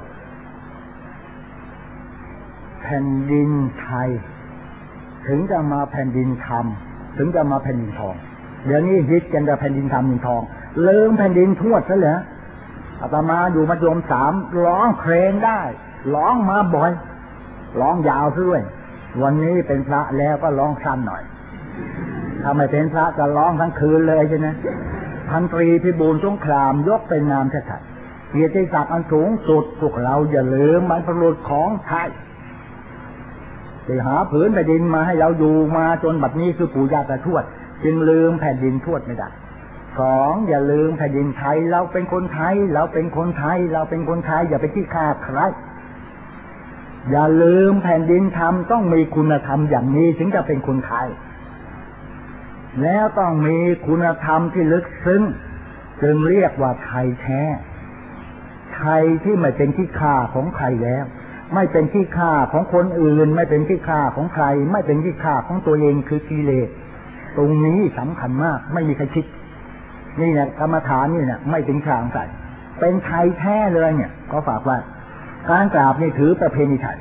แผ่นดินไทยถึงจะมาแผ่นดินธรรมถึงจะมาแผ่นดินทองเดี๋ยวนี้ฮิตกันแต่แผ่นดินธรรมแผ่นดินทองลืมแผ่นดินทวดซะเหรออาตมาอยู่มัธยม3ร้องเพลงได้ร้องมาบ่อยร้องยาวด้วยวันนี้เป็นพระแล้วก็ร้องสั้นหน่อยถ้าไม่เป็นพระจะร้องทั้งคืนเลยใช่ไหมพันตรีพิบูลสงครามยกเป็นนามชาติเกียรติศักดิ์อันสูงสุดพวกเราอย่าลืมบรรพบุรุษของไทยที่หาผืนแผ่นดินมาให้เราอยู่มาจนบัดนี้คือปู่ย่าตาทวดจึงลืมแผ่นดินทวดไม่ได้2อย่าลืมแผ่นดินไทยเราเป็นคนไทยอย่าไปขี้ข้าใครอย่าลืมแผ่นดินธรรมต้องมีคุณธรรมอย่างนี้ถึงจะเป็นคนไทยแล้วต้องมีคุณธรรมที่ลึกซึ้งจึงเรียกว่าไทยแท้ไทยที่ไม่เป็นขี้ข้าของใครแล้วไม่เป็นขี้ข้าของคนอื่นไม่เป็นขี้ข้าของใครไม่เป็นขี้ข้าของตัวเองคือกิเลสตรงนี้สำคัญมากไม่มีใครคิดนี่เนี่ยกรรมฐานนี่เนี่ยไม่ถึงทางใส่เป็นไทยแท้เลยเนี่ยก็ฝากไว้การกราบนี่ถือประเพณีไทย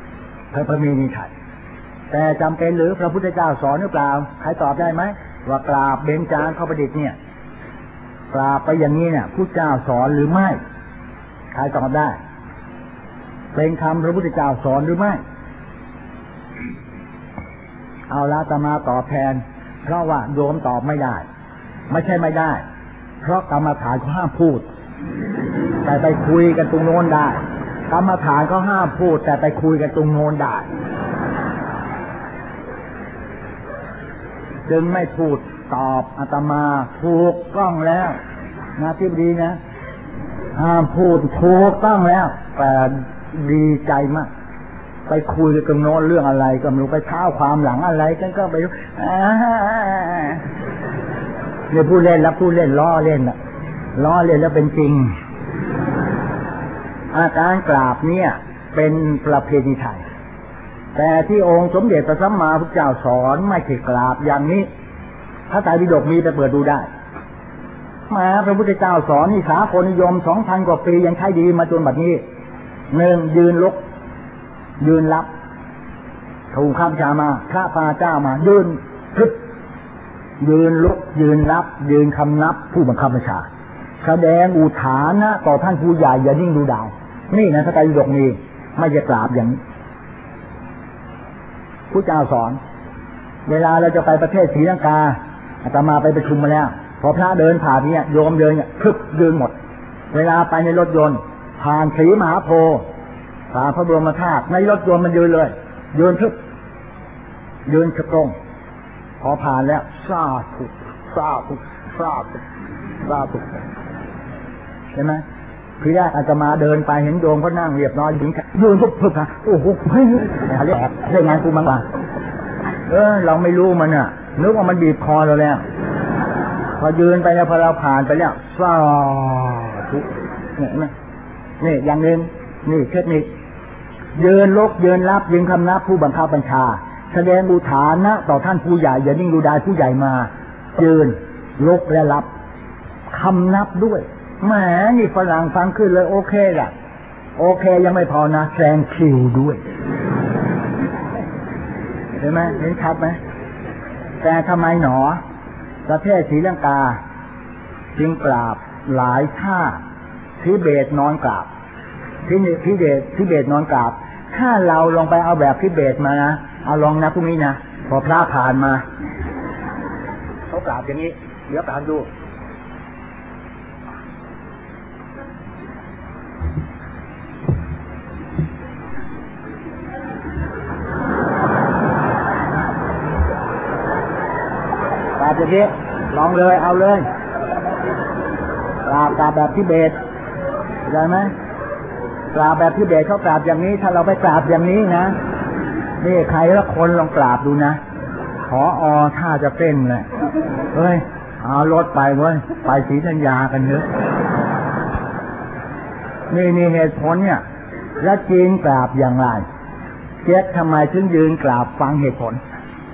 แต่จำเป็นหรือพระพุทธเจ้าสอนหรือเปล่าใครตอบได้ไหมว่ากราบเบญจางคประดิษฐ์เนี่ยกราบไปอย่างนี้เนี่ยพุทธเจ้าสอนหรือไม่ใครตอบได้เป็นคำพระพุทธเจ้าสอนหรือไม่เอาละอาตมาตอบแทนเพราะว่าโยมตอบไม่ได้ไม่ใช่ไม่ได้เพราะกรรมฐานเขาห้ามพูดแต่ไปคุยกันตรงโน้นได้กรรมฐานเขาห้ามพูดแต่ไปคุยกันตรงโน้นได้จึงไม่พูดตอบอาตมาถูกต้องแล้วนะที่ดีนะห้ามพูดถูกต้องแล้วแต่ดีใจมากไปคุยกันตรงโน้นเรื่องอะไรก็ไม่รู้ไปเท้าความหลังอะไรกันก็ไปเนี่ยพูดเล่นแล้วพูดเล่นล้อเล่นน่ะล้อเล่นแล้วเป็นจริงอาการกราบเนี่ยเป็นประเพณีไทยแต่ที่องค์สมเด็จพระสัมมาสัมพุทธเจ้าสอนไม่ใช่กราบอย่างนี้พระไตรปิฎกมีไปเปิดดูได้มาพระพุทธเจ้าสอนนี่สากลนิยม 2,000 กว่าปียังใช้ดีมาจนบัดนี้1ยืนลุกยืนรับถูกข้ามชามาพระพาเจ้ามายืนพึบยืนลุกยืนรับยืนคำนับผู้บังคับบัญชาแสดงอุทานนะต่อท่านผู้ใหญ่อย่านิ่งดูดายนี่นะพระไตรปิฎกมีไม่จะกราบอย่างนี้ผู้เจ้าสอนเวลาเราจะไปประเทศศรีลังกาอาตมาไปประชุมมาแล้วพอพระเดินผ่านเนี่ยโยมเดินเนี่ยพึบยืนหมดเวลาไปในรถยนต์ผ่านศรีมหาโพธิ์ผ่านพระบรมธาตุในรถยนต์มันยืนเลยยืนพึบยืนกระตรงพอผ่านแล้วซาทุกซาทุกซาทุกซาทุกใช่ไหมพี่แรกอาตมาเดินไปเห็นโยมเขานั่งเรียบร้อยถึงยืนพึบโอ้โหเฮ้ยเรียกเรื่องงานกูมั้งวะเราไม่รู้มันอ่ะนึกว่ามันบีบคอเราแล้วพอยืนไปแล้วพอเราผ่านไปแล้วซาทุกนี่อย่างนึงนี่เทคนิคยืนลุกยืนรับยืนคำนับผู้บังคับบัญชาแสดงอุทานนะต่อท่านผู้ใหญ่อย่านิ่งดูดายผู้ใหญ่มายืนลุกและรับคำนับด้วยแหมนี่ฝรั่งฟังขึ้นเลยโอเคล่ะโอเคยังไม่พอนะแซงคิวด้วยเห็นไหมเห็นชัดไหมแต่ทำไมหนอประเทศศรีลังกาจึงกราบหลายท่าทิเบตนอนกราบทิเบตนอนกราบถ้าเราลองไปเอาแบบทิเบตมานะเอาลองนะพรุ่งนี้นะพอพระผ่านมาเขากราบอย่างนี้เดี๋ยวกราบดูกราบอย่างนี้ลองเลยเอาเลยกราบแบบทิเบตเข้าใจไหมกราบแบบทิเบตเขากราบอย่างนี้ถ้าเราไปกราบอย่างนี้นะนี่ใครละคนลองกราบดูนะขอถ้าจะเต้นเลยเฮ้ยเอารถไปเว้ยไปศรีธัญญากันเถอะนี่เหตุผลเนี่ยแล้วจีนกราบอย่างไรเจ๊ทำไมถึงยืนกราบฟังเหตุผล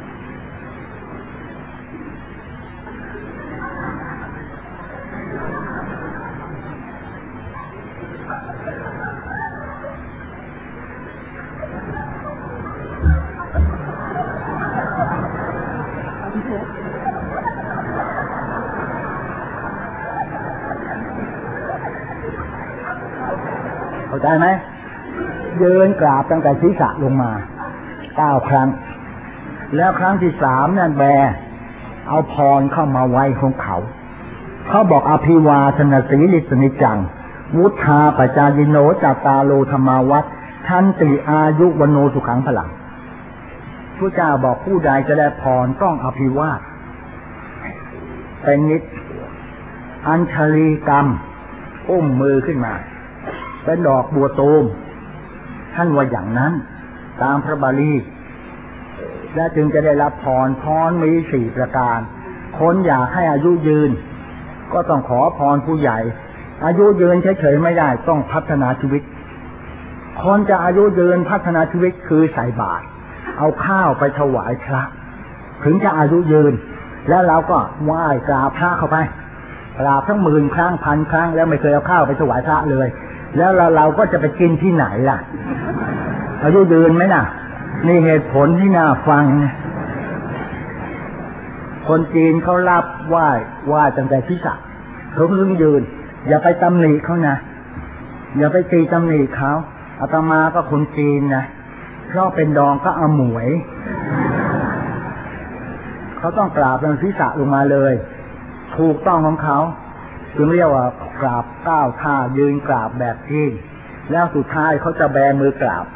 เข้าใจไหมยืนกราบตั้งแต่ศีรษะลงมา9 ครั้งแล้วครั้งที่3นั่นเอาพรเข้ามาไว้ของเขาบอกอภิวาทนาสีลิสนิจังวุฒาปจายิโนจัตตาโลธรรมาวัฏทันติอายุวโนสุขังพลังพระเจ้าบอกผู้ใดจะได้พรต้องอภิวาทเป็นนิจอัญชลีกรรมอุ้มมือขึ้นมาเป็นดอกบัวตูมท่านว่าอย่างนั้นตามพระบาลีและจึงจะได้รับพรมี4 ประการคนอยากให้อายุยืนก็ต้องขอพรผู้ใหญ่อายุยืนเฉยๆไม่ได้ต้องพัฒนาชีวิตคนจะอายุยืนพัฒนาชีวิตคือใส่บาตรเอาข้าวไปถวายพระถึงจะอายุยืนแล้วเราก็ไหว้กราบพระเข้าไปกราบทั้ง10,000 ครั้ง 1,000 ครั้งแล้วไม่เคยเอาข้าวไปถวายพระเลยแล้วเราก็จะไปกินที่ไหนล่ะอายุยืนไหมน่ะนี่เหตุผลที่น่าฟังคนจีนเขารับไหว้ตั้งแต่ศีรษะเขาเพิ่งยืนอย่าไปตำหนิเขานะอย่าไปตีตำหนิเขาอาตมาก็คนจีนนะเพราะเป็นดองก็เอาหมวยเขาต้องกราบลงศีรษะลงมาเลยถูกต้องของเขาจึงเรียกว่ากราบก้าวท่ายืนกราบแบบจีนแล้วสุดท้ายเขาจะแบมือกราบ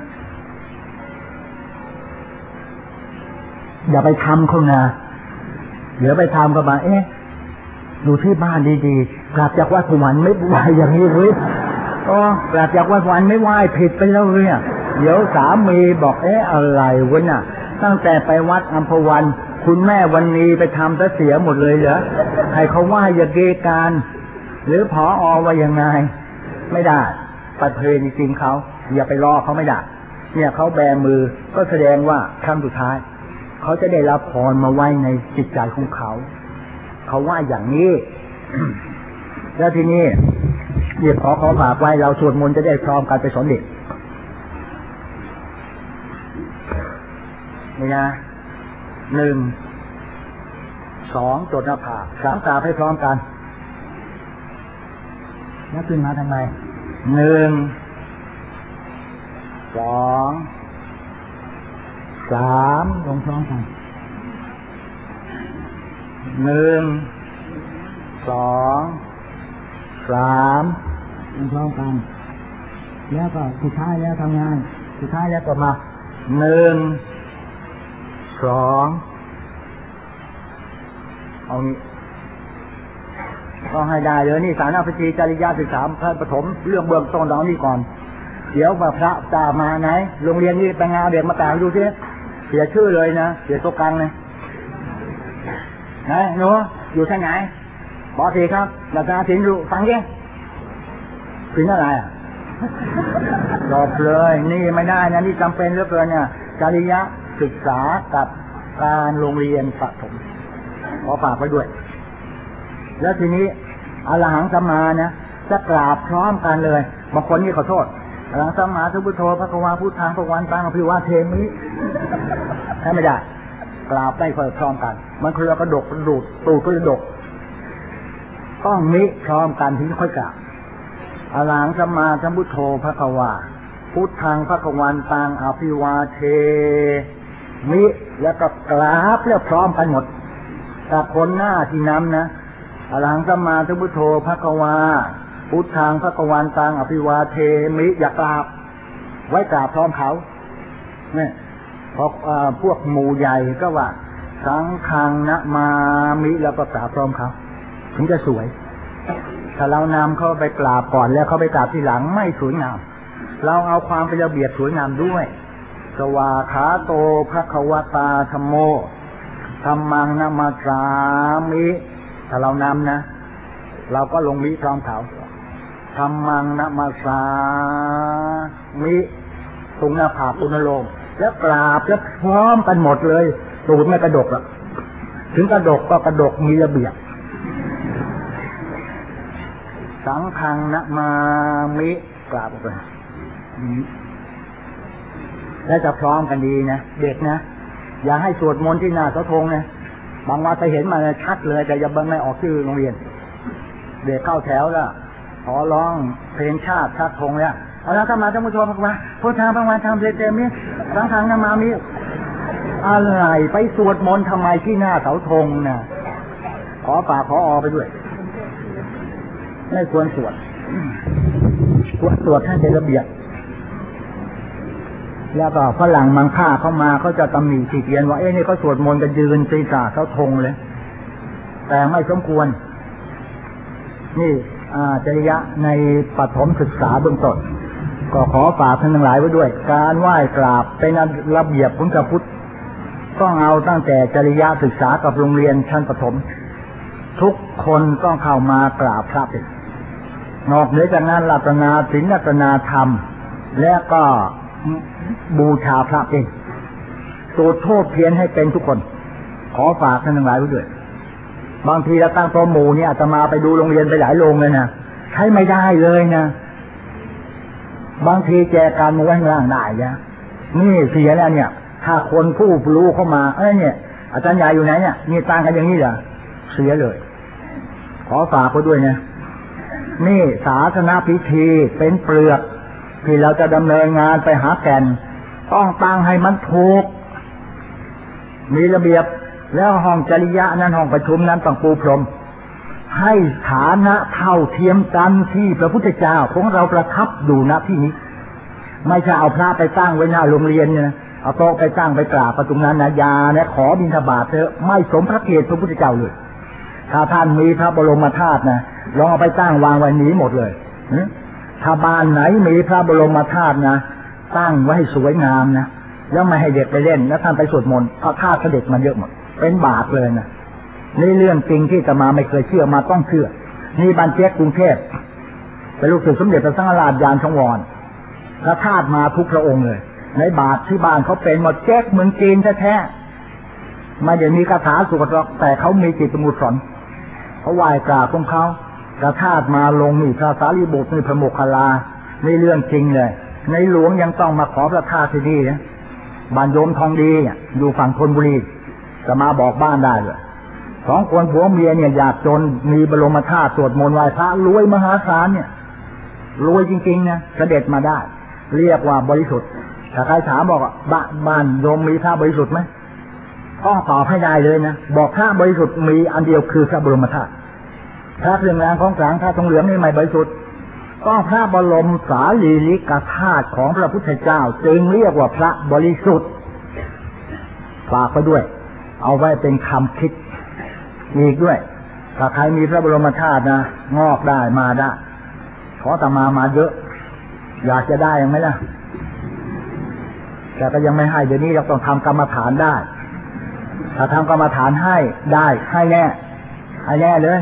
อย่าไปทำเขานะเดี๋ยวไปทำก็มาอยู่ที่บ้านดีๆกราบจากวัดสวรรค์ไม่ไหวอย่างนี้หรือกราบจากวัดสวรรค์ไม่ไหวผิดไปแล้วเนี่ยเดี๋ยวสามีบอกอะไรวะน่ะตั้งแต่ไปวัดอัมพวันคุณแม่วันนี้ไปทำซะเสียหมดเลยเหรอให้เขาว่าอย่าเกการหรือผอ.ว่ายังไงไม่ได้ประเพณีจริงเขาอย่าไปรอเขาไม่ได้เนี่ยเขาแบมือก็แสดงว่าครั้งสุดท้ายเขาจะได้รับพรมาไว้ในจิตใจของเขาเขาว่าอย่างนี้ แล้วทีนี้เดี๋ยวขอฝากไว้เราสวดมนต์จะได้พร้อมกันไปสอนเด็กนี่นะ1 2จดหน้าผาก3กราบให้พร้อมกันแล้วขึ้นมาทำไม1 2 3ลงพร้อมกัน1 2 3ลงพร้อมกันแล้วก็สุดท้ายแล้วทำงานสุดท้ายแล้วก็มา1 2เอานี้ต้องให้ได้เลยนี่สารพัดจริยศึกษาขั้นประถมเรื่องเบื้องต้นเรานี่ก่อนเดี๋ยวพระจะมาไหนโรงเรียนนี้ไปงานเด็กมาแต่งดูสิเสียชื่อเลยนะเสียตัวกลางเลยไหนหนูอยู่ที่ไหนบอกทีครับหลักการศิลป์อยู่ฟังดิศิลป์อะไรจบเลยนี่ไม่ได้นะนี่จำเป็นเหลือเกินเนี่ยจริยศึกษากับการโรงเรียนประถมขอฝากไว้ด้วยแล้วทีนี้อรหังสัมมานะจะกราบพร้อมกันเลยบางคนนี่ขอโทษอรหังสัมมาสัมพุทโธพระกวาพุทธังพระวันตังอภิวาเทมิให้ไม่ได้กราบได้พร้อมกันมันคือเรากระดกดูดตูดก็จะดกต้องมิพร้อมกันถึงค่อยกราบอรหังสัมมาสัมพุทโธพระกวาพุทธังพระกวันตังอภิวาเทมิแล้วก็กราบแล้วพร้อมกันหมดแต่คนหน้าที่นำนะอรหังสัมมาสัมพุทโธภควาพุทธังภควันตังอภิวาเทมิอย่ากราบไว้กราบพร้อมเขาเนี่ยพวกหมู่ใหญ่ก็ว่าสังฆังนะมามิแล้วก็กราบพร้อมเขาถึงจะสวยถ้าเรานำเขาไปกราบก่อนแล้วเขาไปกราบทีหลังไม่สวยงามเราเอาความเป็นระเบียบสวยงามด้วยสวาขาโตภควตาธัมโมธัมมังนะมาสามิถ้าเรานำนะเราก็ลงมิพร้อมเขาธัมมังนะมาสามิตรงหน้าผากอุณโลมแล้วกราบแล้วพร้อมกันหมดเลยตูดไม่กระดกหรอกถึงกระดกก็กระดกมีระเบียบสังฆังนะมามิกราบไปแล้วจะพร้อมกันดีนะเด็กนะอย่าให้สวดมนต์ที่หน้าเสาธงนะบางวันไปเห็นมาชัดเลยแต่อย่าเบิ่งไม่ออกชื่อโรงเรียนเด็กเข้าแถวแล้วขอร้องเพลงชาติชัดธงแล้วเอาละถ้ามาท่านผู้ชมพักมาพุทธาพระวันทำเต็มนี้สังฆังนะมามิอะไรไปสวดมนต์ทำไมที่หน้าเสาธงนะขอฝากขอไปด้วยไม่ควรสวดให้เป็นระเบียบแล้วก็ฝรั่งมังค่าเข้ามาเขาจะตำหนิติเตียนว่านี่เขาสวดมนต์กันยืนศีรษะเขาธงเลยแต่ไม่สมควรนี่จริยะในประถมศึกษาเบื้องต้นก็ขอฝากท่านทั้งหลายไว้ด้วยการไหว้กราบเป็นระเบียบของพระพุทธต้องเอาตั้งแต่จริยะศึกษากับโรงเรียนชั้นประถมทุกคนต้องเข้ามากราบพระเป็นนอกเหนือจากนั้นรัตนาศีลรัตนาธรรมและก็บูชาพระเองสูตรโทษเพียรให้เป็นทุกคนขอฝากท่านทั้งหลายไว้ด้วยบางทีเราตั้งโต๊ะหมู่เนี่ยอาตมาไปดูโรงเรียนไปหลายโรงเลยนะใช้ไม่ได้เลยนะบางทีแจการมาไว้ข้างล่างได้นะนี่เสียแล้วเนี่ยถ้าคนผู้รู้เข้ามาเนี่ยอาจารย์ใหญ่อยู่ไหนเนี่ยนี่ตั้งกันอย่างนี้เหรอเสียเลยขอฝากไว้ด้วยนะนี่ศาสนาพิธีเป็นเปลือกที่เราจะดำเนินงานไปหาแก่นต้องตั้งให้มันถูกมีระเบียบแล้วห้องจริยะนั้นห้องประชุมนั้นต้องปูพรมให้ฐานะเท่าเทียมกันที่พระพุทธเจ้าของเราประทับอยู่ณที่นี้ไม่ใช่เอาพระไปตั้งไว้หน้าโรงเรียนเนี่ยเอาโต๊ะไปตั้งไปกราบประตูนั้นนะยาเนี่ยขอบิณฑบาตเถอะไม่สมพระเกียรติพระพุทธเจ้าเลยถ้าท่านมีพระบรมธาตุนะลองเอาไปตั้งวางไว้นี้หมดเลยถ้าบ้านไหนมีพระบรมธาตุนะตั้งไว้ให้สวยงามนะแล้วไม่ให้เด็กไปเล่นแล้วท่านไปสวดมนต์พระธาตุเสด็จมันเยอะหมดเป็นบาปเลยนะนี่เรื่องจริงที่อาตมาไม่เคยเชื่อมาต้องเชื่อนี่บ้านเจ๊กกรุงเทพเป็นลูกศิษย์สมเด็จพระสังฆราชยานชวรพระธาตุมาทุกพระองค์เลยในบาทที่บ้านเขาเป็นหมดเจ๊กเมืองจีนแท้ๆไม่ได้มีคาถาสุกหรอกแต่เขามีจิตสมุทรสอนเขาไหว้กราบของเขาพระธาตุมาลงนี่พระสารีบุตรนี่พระโมคคัลลานี่เรื่องจริงเลยในหลวงยังต้องมาขอพระธาตุที่นี่นะบ้านโยมทองดีอยู่ฝั่งธนบุรีจะมาบอกบ้านได้เลยสองคนผัวเมียเนี่ยอยากจนมีบรมธาตุสวดมนต์ไหว้พระรวยมหาศาลเนี่ยรวยจริงๆนะเสด็จมาได้เรียกว่าบริสุทธิ์ถ้าใครถามบอกว่าบ้านโยมมีพระบริสุทธิ์ไหมต้องตอบให้ได้เลยนะบอกพระบริสุทธิ์มีอันเดียวคือพระบรมธาตุพระเครื่องรางของขลังพระทองเหลืองนี่ไม่บริสุทธิ์ก็พระบรมสารีริกธาตุของพระพุทธเจ้าจึงเรียกว่าพระบริสุทธิ์ฝากไปด้วยเอาไว้เป็นคำคิดอีกด้วยถ้าใครมีพระบรมธาตุนะงอกได้มาได้ขอตมาเยอะอยากจะได้ยังไหมล่ะแต่ก็ยังไม่ให้เดี๋ยวนี้เราต้องทำกรรมฐานได้ถ้าทำกรรมฐานให้ได้ให้แน่เลย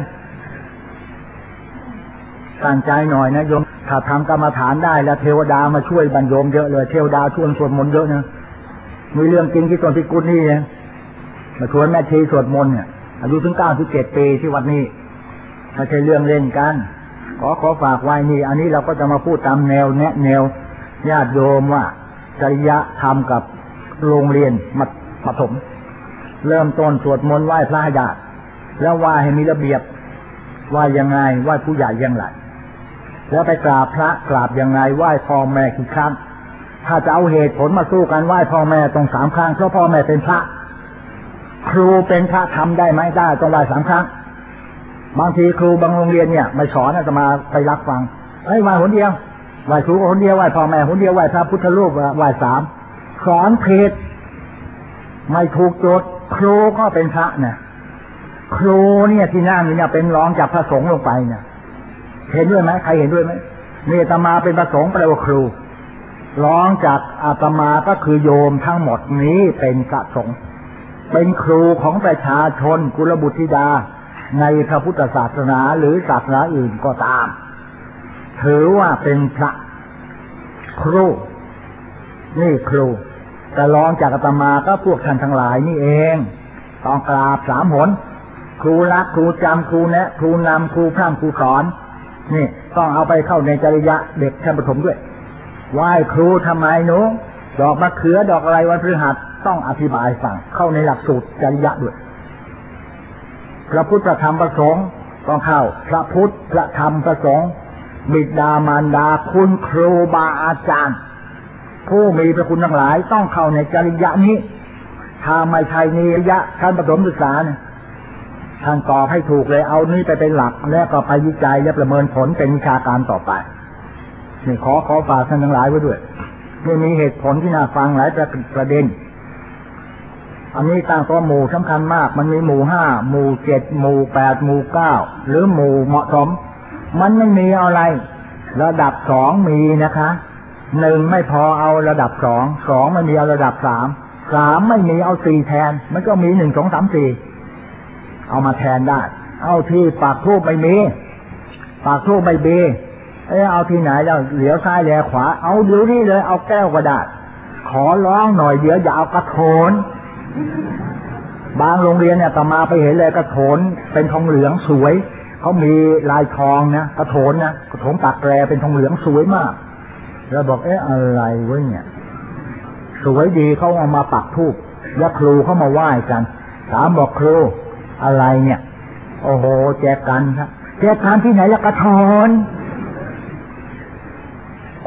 ตั้งใจหน่อยนะโยมถ้าทำกรรมฐานได้แล้วเทวดามาช่วยบรรโยมเยอะเลยเทวดาชวนสวดมนต์เยอะนะมีเรื่องจริงที่ต้นพิกุลนี่นะมาชวนแม่ชีสวดมนต์เนี่ยอายุถึง97 ปีที่วัดนี้ไม่ใช่เรื่องเล่นกันขอฝากไว้นี่อันนี้เราก็จะมาพูดตามแนวญาติโยมว่าจริยธรรมกับโรงเรียนมัธยมเริ่มต้นสวดมนต์ไหว้พระญาติแล้วไหว้ให้มีระเบียบไหว้ยังไงไหว้ผู้ใหญ่ยังไงแล้วไปกราบพระกราบยังไงไหว้พ่อแม่กี่ครั้งถ้าจะเอาเหตุผลมาสู้กันไหว้พ่อแม่ต้อง3 ครั้งเพราะพ่อแม่เป็นพระครูเป็นพระทำได้ไหมได้ต้องไหว้3 ครั้งบางทีครูบางโรงเรียนเนี่ยไม่สอนจะมาไปรับฟังไหว้หนเดียวไหว้ครูหนเดียวไหว้พ่อแม่หนเดียวไหว้พระพุทธรูปไหว้3สอนผิดไม่ถูกโจทย์ครูก็เป็นพระเนี่ยครูเนี่ยที่นั่งเนี่ยเป็นรองจากพระสงฆ์ลงไปเนี่ยเห็นด้วยไหมใครเห็นด้วยไหมนี่อาตมาเป็นพระสงฆ์แปลว่าครูรองจากอาตมาก็คือโยมทั้งหมดนี้เป็นพระสงฆ์เป็นครูของประชาชนกุลบุตรธิดาในพระพุทธศาสนาหรือศาสนาอื่นก็ตามถือว่าเป็นพระครูนี่ครูแต่รองจากอาตมาก็พวกท่านทั้งหลายนี่เองต้องกราบ3 หนครูรักครูจำครูแนะครูนำครูพร่ำครูสอนนี่ต้องเอาไปเข้าในจริยะเด็กชั้นประถมด้วยไหว้ครูทำไมหนูดอกมะเขือดอกอะไรวันพฤหัสต้องอธิบายฟังเข้าในหลักสูตรจริยะด้วยพระพุทธพระธรรมพระสงฆ์ต้องเข้าพระพุทธพระธรรมพระสงฆ์บิดามารดาคุณครูบาอาจารย์ผู้มีพระคุณทั้งหลายต้องเข้าในจริยะนี้ถ้าไม่ใช่นิยะชั้นประถมศึกษาเนี่ยท่านตอบให้ถูกเลยเอานี้ไปเป็นหลักแล้วก็ไปวิจัยและประเมินผลเป็นวิชาการต่อไปนี่ขอฝากท่านทั้งหลายไว้ด้วยนี่มีเหตุผลที่น่าฟังหลายประเด็นอันนี้ตั้งตัวหมู่สำคัญมากมันมีหมู่5หมู่7หมู่8หมู่9หรือหมู่เหมาะสมมันไม่มีอะไรระดับ2มีนะคะ1ไม่พอเอาระดับ2ไม่มีเอาระดับ3ไม่มีเอา4แทนมันก็มี1 2 3 4เอามาแทนได้เอาที่ปากทูบไม่มีปากทูบไม่มีเอาที่ไหนแล้วเหลียวซ้ายแลขวาเอาเดี๋ยวนี้เลยเอาแก้วก็ได้ขอร้องหน่อยเดี๋ยวอย่าเอากระโถนบางโรงเรียนเนี่ยต่อมาไปเห็นเลยกระโถนเป็นทองเหลืองสวยเขามีลายทองนะกระโถนนะกระโถนปักแปรเป็นทองเหลืองสวยมากแล้วบอกอะไรวะเนี่ยสวยดีเขาเอามาปักธูปแล้วครูเขามาไหว้กันถามบอกครูอะไรเนี่ยโอ้โหแจกันครับแจกันที่ไหนละกระโถนค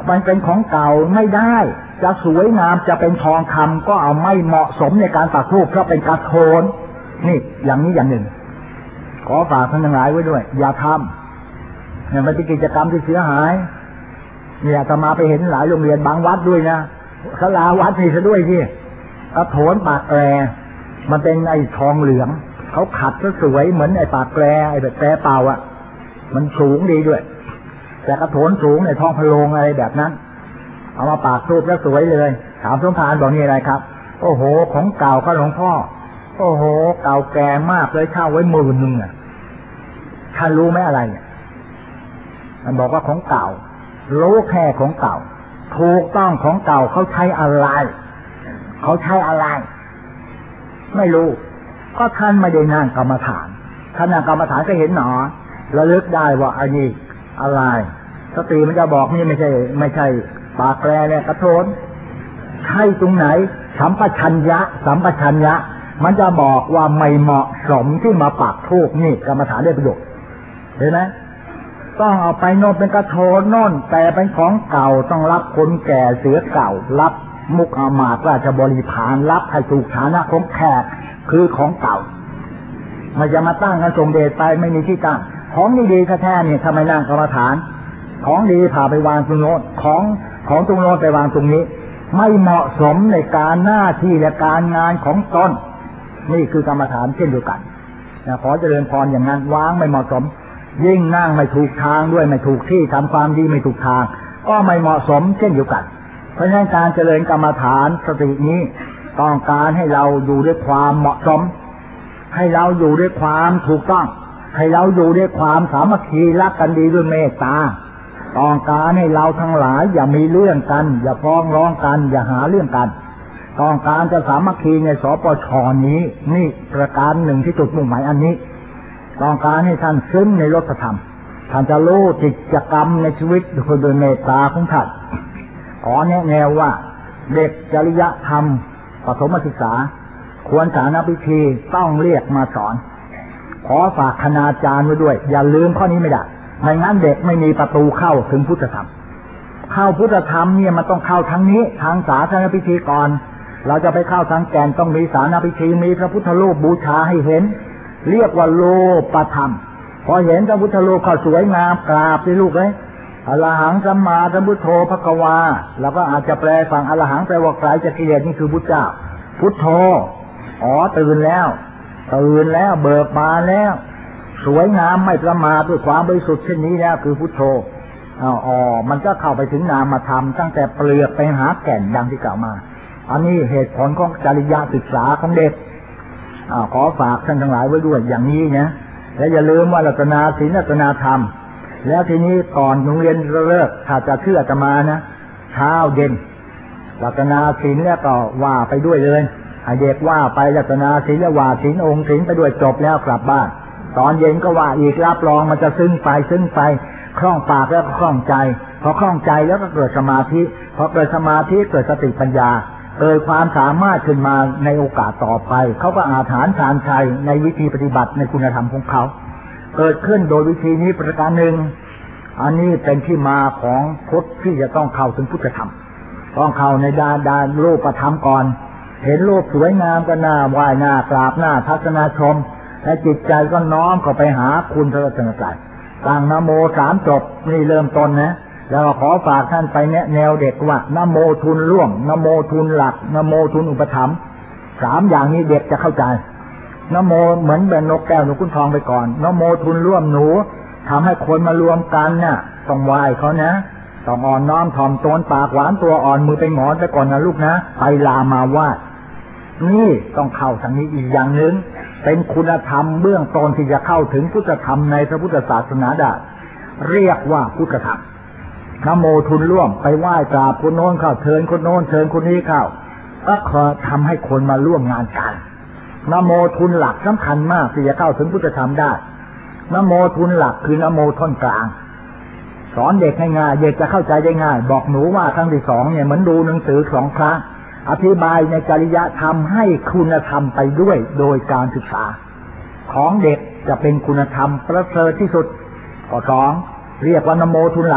มันเป็นของเก่าไม่ได้จะสวยงามจะเป็นทองคำก็เอาไม่เหมาะสมในการปักธูปเพราะเป็นกระโถนนี่อย่างนี้อย่างหนึ่งขอฝากท่านทั้งหลายไว้ด้วยอย่าทำเนี่ยมันเป็นกิจกรรมที่เสียหายเนี่ยจะมาไปเห็นหลายโรงเรียนบางวัดด้วยนะศาลาวัดนี่ซะด้วยที่กระโถนปากแกรมันเป็นไอ้ทองเหลืองเขาขัดซะสวยเหมือนไอ้ปากแกรไอ้แบบแกรเปล่าอ่ะมันสูงดีด้วยแต่กระโถนสูงในท้องพะโลงอะไรแบบนั้นเอามาปากรูปแล้วสวยเลยถามสมภารบอกนี่อะไรครับโอ้โหของเก่าก็หลวงพ่อโอ้โหเก่าแก่มากเลยเช่าไว้10,000อ่ะท่านรู้ไหมอะไรเนี่ยมันบอกว่าของเก่ารู้แค่ของเก่าถูกต้องของเก่าเขาใช้อะไรเขาใช้อะไรไม่รู้ก็ท่านไม่ได้นั่งกรรมฐานท่านนั่งกรรมฐานก็เห็นหนอระลึกได้ว่าอันนี้อะไรสติมันจะบอกนี่ไม่ใช่ปากแกรเนี่ยกระโถนใช่ตรงไหนสัมปชัญญะมันจะบอกว่าไม่เหมาะสมที่มาปักธูปนี่กรรมฐานได้ประโยชน์เห็นไหมต้องเอาไปโน่นเป็นกระโถนโน่นแต่เป็นของเก่าต้องรับคนแก่เสือเก่ารับมุกอามาตย์ราชบริพารรับให้ถูกฐานะของแขกคือของเก่ามันจะมาตั้งกันทรงเดชไปไม่มีที่ตั้งของดีๆแท้ๆเนี่ยทำไมนั่งกรรมฐานของดีพาไปวางตรงโน้นของตรงโน้นไปวางตรงนี้ไม่เหมาะสมในการหน้าที่และการงานของตนนี่คือกรรมฐานเช่นเดียวกันนะขอเจริญพรอย่างนั้นวางไม่เหมาะสมยิ่งนั่งไม่ถูกทางด้วยไม่ถูกที่ทำความดีไม่ถูกทางก็ไม่เหมาะสมเช่นเดียวกันเพราะฉะนั้นการเจริญกรรมฐานสตินี้ต้องการให้เราอยู่ด้วยความเหมาะสมให้เราอยู่ด้วยความถูกต้องให้เราอยู่ด้วยความสามัคคีรักกันดีด้วยเมตตาต้องการให้เราทั้งหลายอย่ามีเรื่องกันอย่าฟ้องร้องกันอย่าหาเรื่องกันต้องการจะสามัคคีในสปช.นี้นี่ประการหนึ่งที่จุดมุ่งหมายอันนี้ต้องการให้ท่านซึ้งในรสธรรมท่านจะรู้กิจกรรมในชีวิตโดยเมตตาของท่านขอแนะแนวว่าเด็กจริยธรรมปฐมศึกษาควรสาธารณพิธีต้องเรียกมาสอนขอฝากคณาจารย์ไว้ด้วยอย่าลืมข้อนี้ไม่ได้ไม่งั้นเด็กไม่มีประตูเข้าถึงพุทธธรรมเข้าพุทธธรรมเนี่ยมันต้องเข้าทางนี้ทางสาธารณพิธีก่อนเราจะไปเข้าทางแก่นต้องมีสาธารณพิธีมีพระพุทธรูปบูชาให้เห็นเรียกว่าโลปธรรมพอเห็นพระพุทธรูปเขาสวยงามกราบที่ลูกเลยอรหังสัมมาสัมพุทโธภควาแล้วก็อาจจะแปลฝั่งอรหังแปลว่าใครจะเกียรตินี่คือพุทธเจ้าพุทโธอ๋อตื่นแล้วเบิกบานแล้วสวยงามไม่ประมาทด้วยความบริสุทธิ์เช่นนี้แล้วคือพุทโธมันก็เข้าไปถึงนามธรรมตั้งแต่เปลือกไปหาแก่นดังที่กล่าวมาอันนี้เหตุผลของจริยศึกษาของเด็กขอฝากท่านทั้งหลายไว้ด้วยอย่างนี้นะและอย่าลืมว่ารัตนาศีลรัตนาธรรมแล้วทีนี้ก่อนโรงเรียนเลิกถ้าจะเชื่อจะมานะเช้าเย็นรัตนาศีลแล้วก็ว่าไปด้วยเลยให้เด็กว่าไปรัตนาศีลแล้วว่าศีลองค์ศีลไปด้วยจบแล้วกลับบ้านตอนเย็นก็ว่าอีกรับรองมันจะซึ้งไปคล่องปากแล้วก็คล่องใจพอคล่องใจแล้วก็เกิดสมาธิพอเกิดสมาธิเกิดสติปัญญาเกิดความสามารถขึ้นมาในโอกาสต่อไปเขาก็อาถรรพ์ชาญชัยในวิธีปฏิบัติในคุณธรรมของเขาเกิดขึ้นโดยวิธีนี้ประการหนึ่งอันนี้เป็นที่มาของพุทธที่จะต้องเข้าถึงพุทธธรรมต้องเข้าในดานรูปธรรมก่อนเห็นรูปสวยงามก็น่าไหว้น่ากราบน่าทัศนาชมและจิตใจก็น้อมเข้าไปหาคุณพระรัตนตรัยตั้งนะโม3จบนี่เริ่มต้นนะแล้วขอฝากท่านไปแนวเด็กว่านะโมทุนร่วมนะโมทุนหลักนะโมทุนอุปถัมภ์3อย่างนี้เด็กจะเข้าใจนะโมเหมือนเป็นนกแก้วนกขุนทองไปก่อนนะโมทุนร่วมหนูทำให้คนมารวมกันเนี่ยต้องไหว้เขานะต้องอ่อนน้อมถ่อมตนปากหวานตัวอ่อนมือเป็นหงอนไปก่อนนะลูกนะไปลามาไหว้นี่ต้องเข้าทางนี้อีกอย่างหนึ่งเป็นคุณธรรมเบื้องต้นที่จะเข้าถึงพุทธธรรมในพระพุทธศาสนาได้เรียกว่าพุทธธรรมนะโมทุนร่วมไปไหว้กราบคนโน้นเข้าเชิญคนโน้นเชิญคนนี้เข้าก็ขอทำให้คนมาร่วมงานกันนะโมทุนหลักสำคัญมากที่จะเข้าถึงพุทธธรรมได้นะโมทุนหลักคือนะโมท่อนกลางสอนเด็กให้ง่ายเด็กจะเข้าใจได้ง่ายบอกหนูว่าครั้งที่2เนี่ยเหมือนดูหนังสือ2 ครั้งอธิบายในจริยธรรมให้คุณธรรมไปด้วยโดยการศึกษาของเด็กจะเป็นคุณธรรมประเสริฐที่สุดข้อ2เรียกว่านะโมทุนหลัก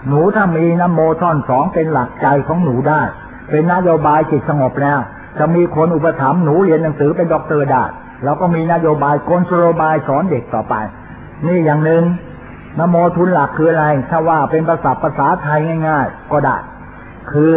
หนูถ้ามีนะโมท่อนสองเป็นหลักใจของหนูได้เป็นนโยบายจิตสงบแล้วจะมีคนอุปถัมภ์หนูเรียนหนังสือเป็นด็อกเตอร์ได้แล้วก็มีนโยบายกลโลบายสอนเด็กต่อไปนี่อย่างหนึ่งนโมทุนหลักคืออะไรถ้าว่าเป็นภาษาไทยง่ายๆก็ได้คือ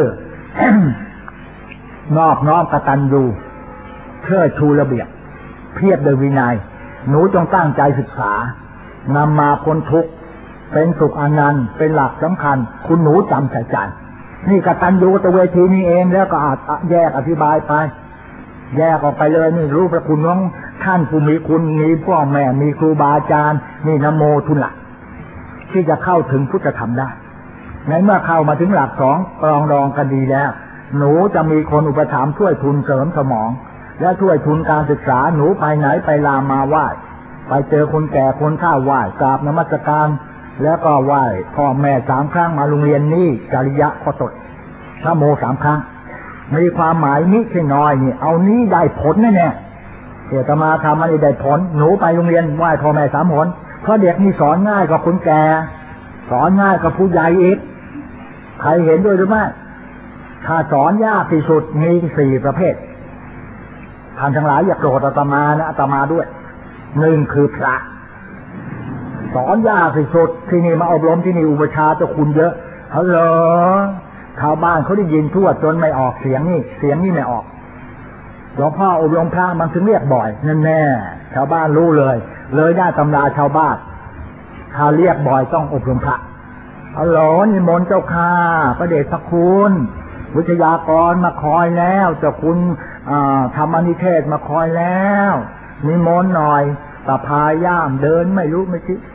นอบน้อมกตัญญูเชิดชูระเบียบเพียบโดยวินัยหนูจงตั้งใจศึกษานำมาพ้นทุกข์เป็นสุขอนันต์เป็นหลักสำคัญคุณหนูจำใส่ใจนี่กตัญญูกตเวทีนี่เองแล้วก็อาจแยกอธิบายไปแยกออกไปเลยนี่รู้พระคุณของท่านผู้มีคุณมีพ่อแม่มีครูบาอาจารย์นี่นโมทุนหลักที่จะเข้าถึงพุทธธรรมได้ในเมื่อเข้ามาถึงหลักสองปรองดองกันดีแล้วหนูจะมีคนอุปถัมภ์ช่วยทุนเสริมสมองและช่วยทุนการศึกษาหนูไปไหนไปลามาไหว้ไปเจอคนแก่คนเฒ่าไหว้กราบนมัสการแล้วก็ไหว้พ่อแม่3 ครั้งมาโรงเรียนนี่จริยะข้อตดนะโม3 ครั้งมีความหมายนิดน้อยนี่เอานี้ได้ผลแน่ๆเดี๋ยวจะมาทำอะไรได้ผลหนูไปโรงเรียนไหว้พ่อแม่3 หนเพราะเด็กนี่สอนง่ายกว่าคนแก่สอนง่ายกว่าผู้ใหญ่อีกใครเห็นด้วยหรือไม่ถ้าสอนยากที่สุดมี4 ประเภทท่านทั้งหลายอย่าโกรธอาตมานะอาตมาด้วย1คือพระสอนยากที่สุดที่นี่มาอบรมที่นี่อุปชาเจ้าคุณเยอะฮัลโหลชาวบ้านเขาได้ยินทั่วจนไม่ออกเสียงนี่ไม่ออกหลวงพ่ออบรมพระมันถึงเรียกบ่อยแน่ๆชาวบ้านรู้เลยได้ตำราชาวบ้านถ้าเรียกบ่อยต้องอบรมพระฮัลโหลนิมนต์เจ้าค่ะพระเดชพระคุณวิทยากรมาคอยแล้วเจ้าคุณธรรมนิเทศมาคอยแล้วนิมนต์หน่อยตาพายย่ามเดินไม่รู้ไม่ชี้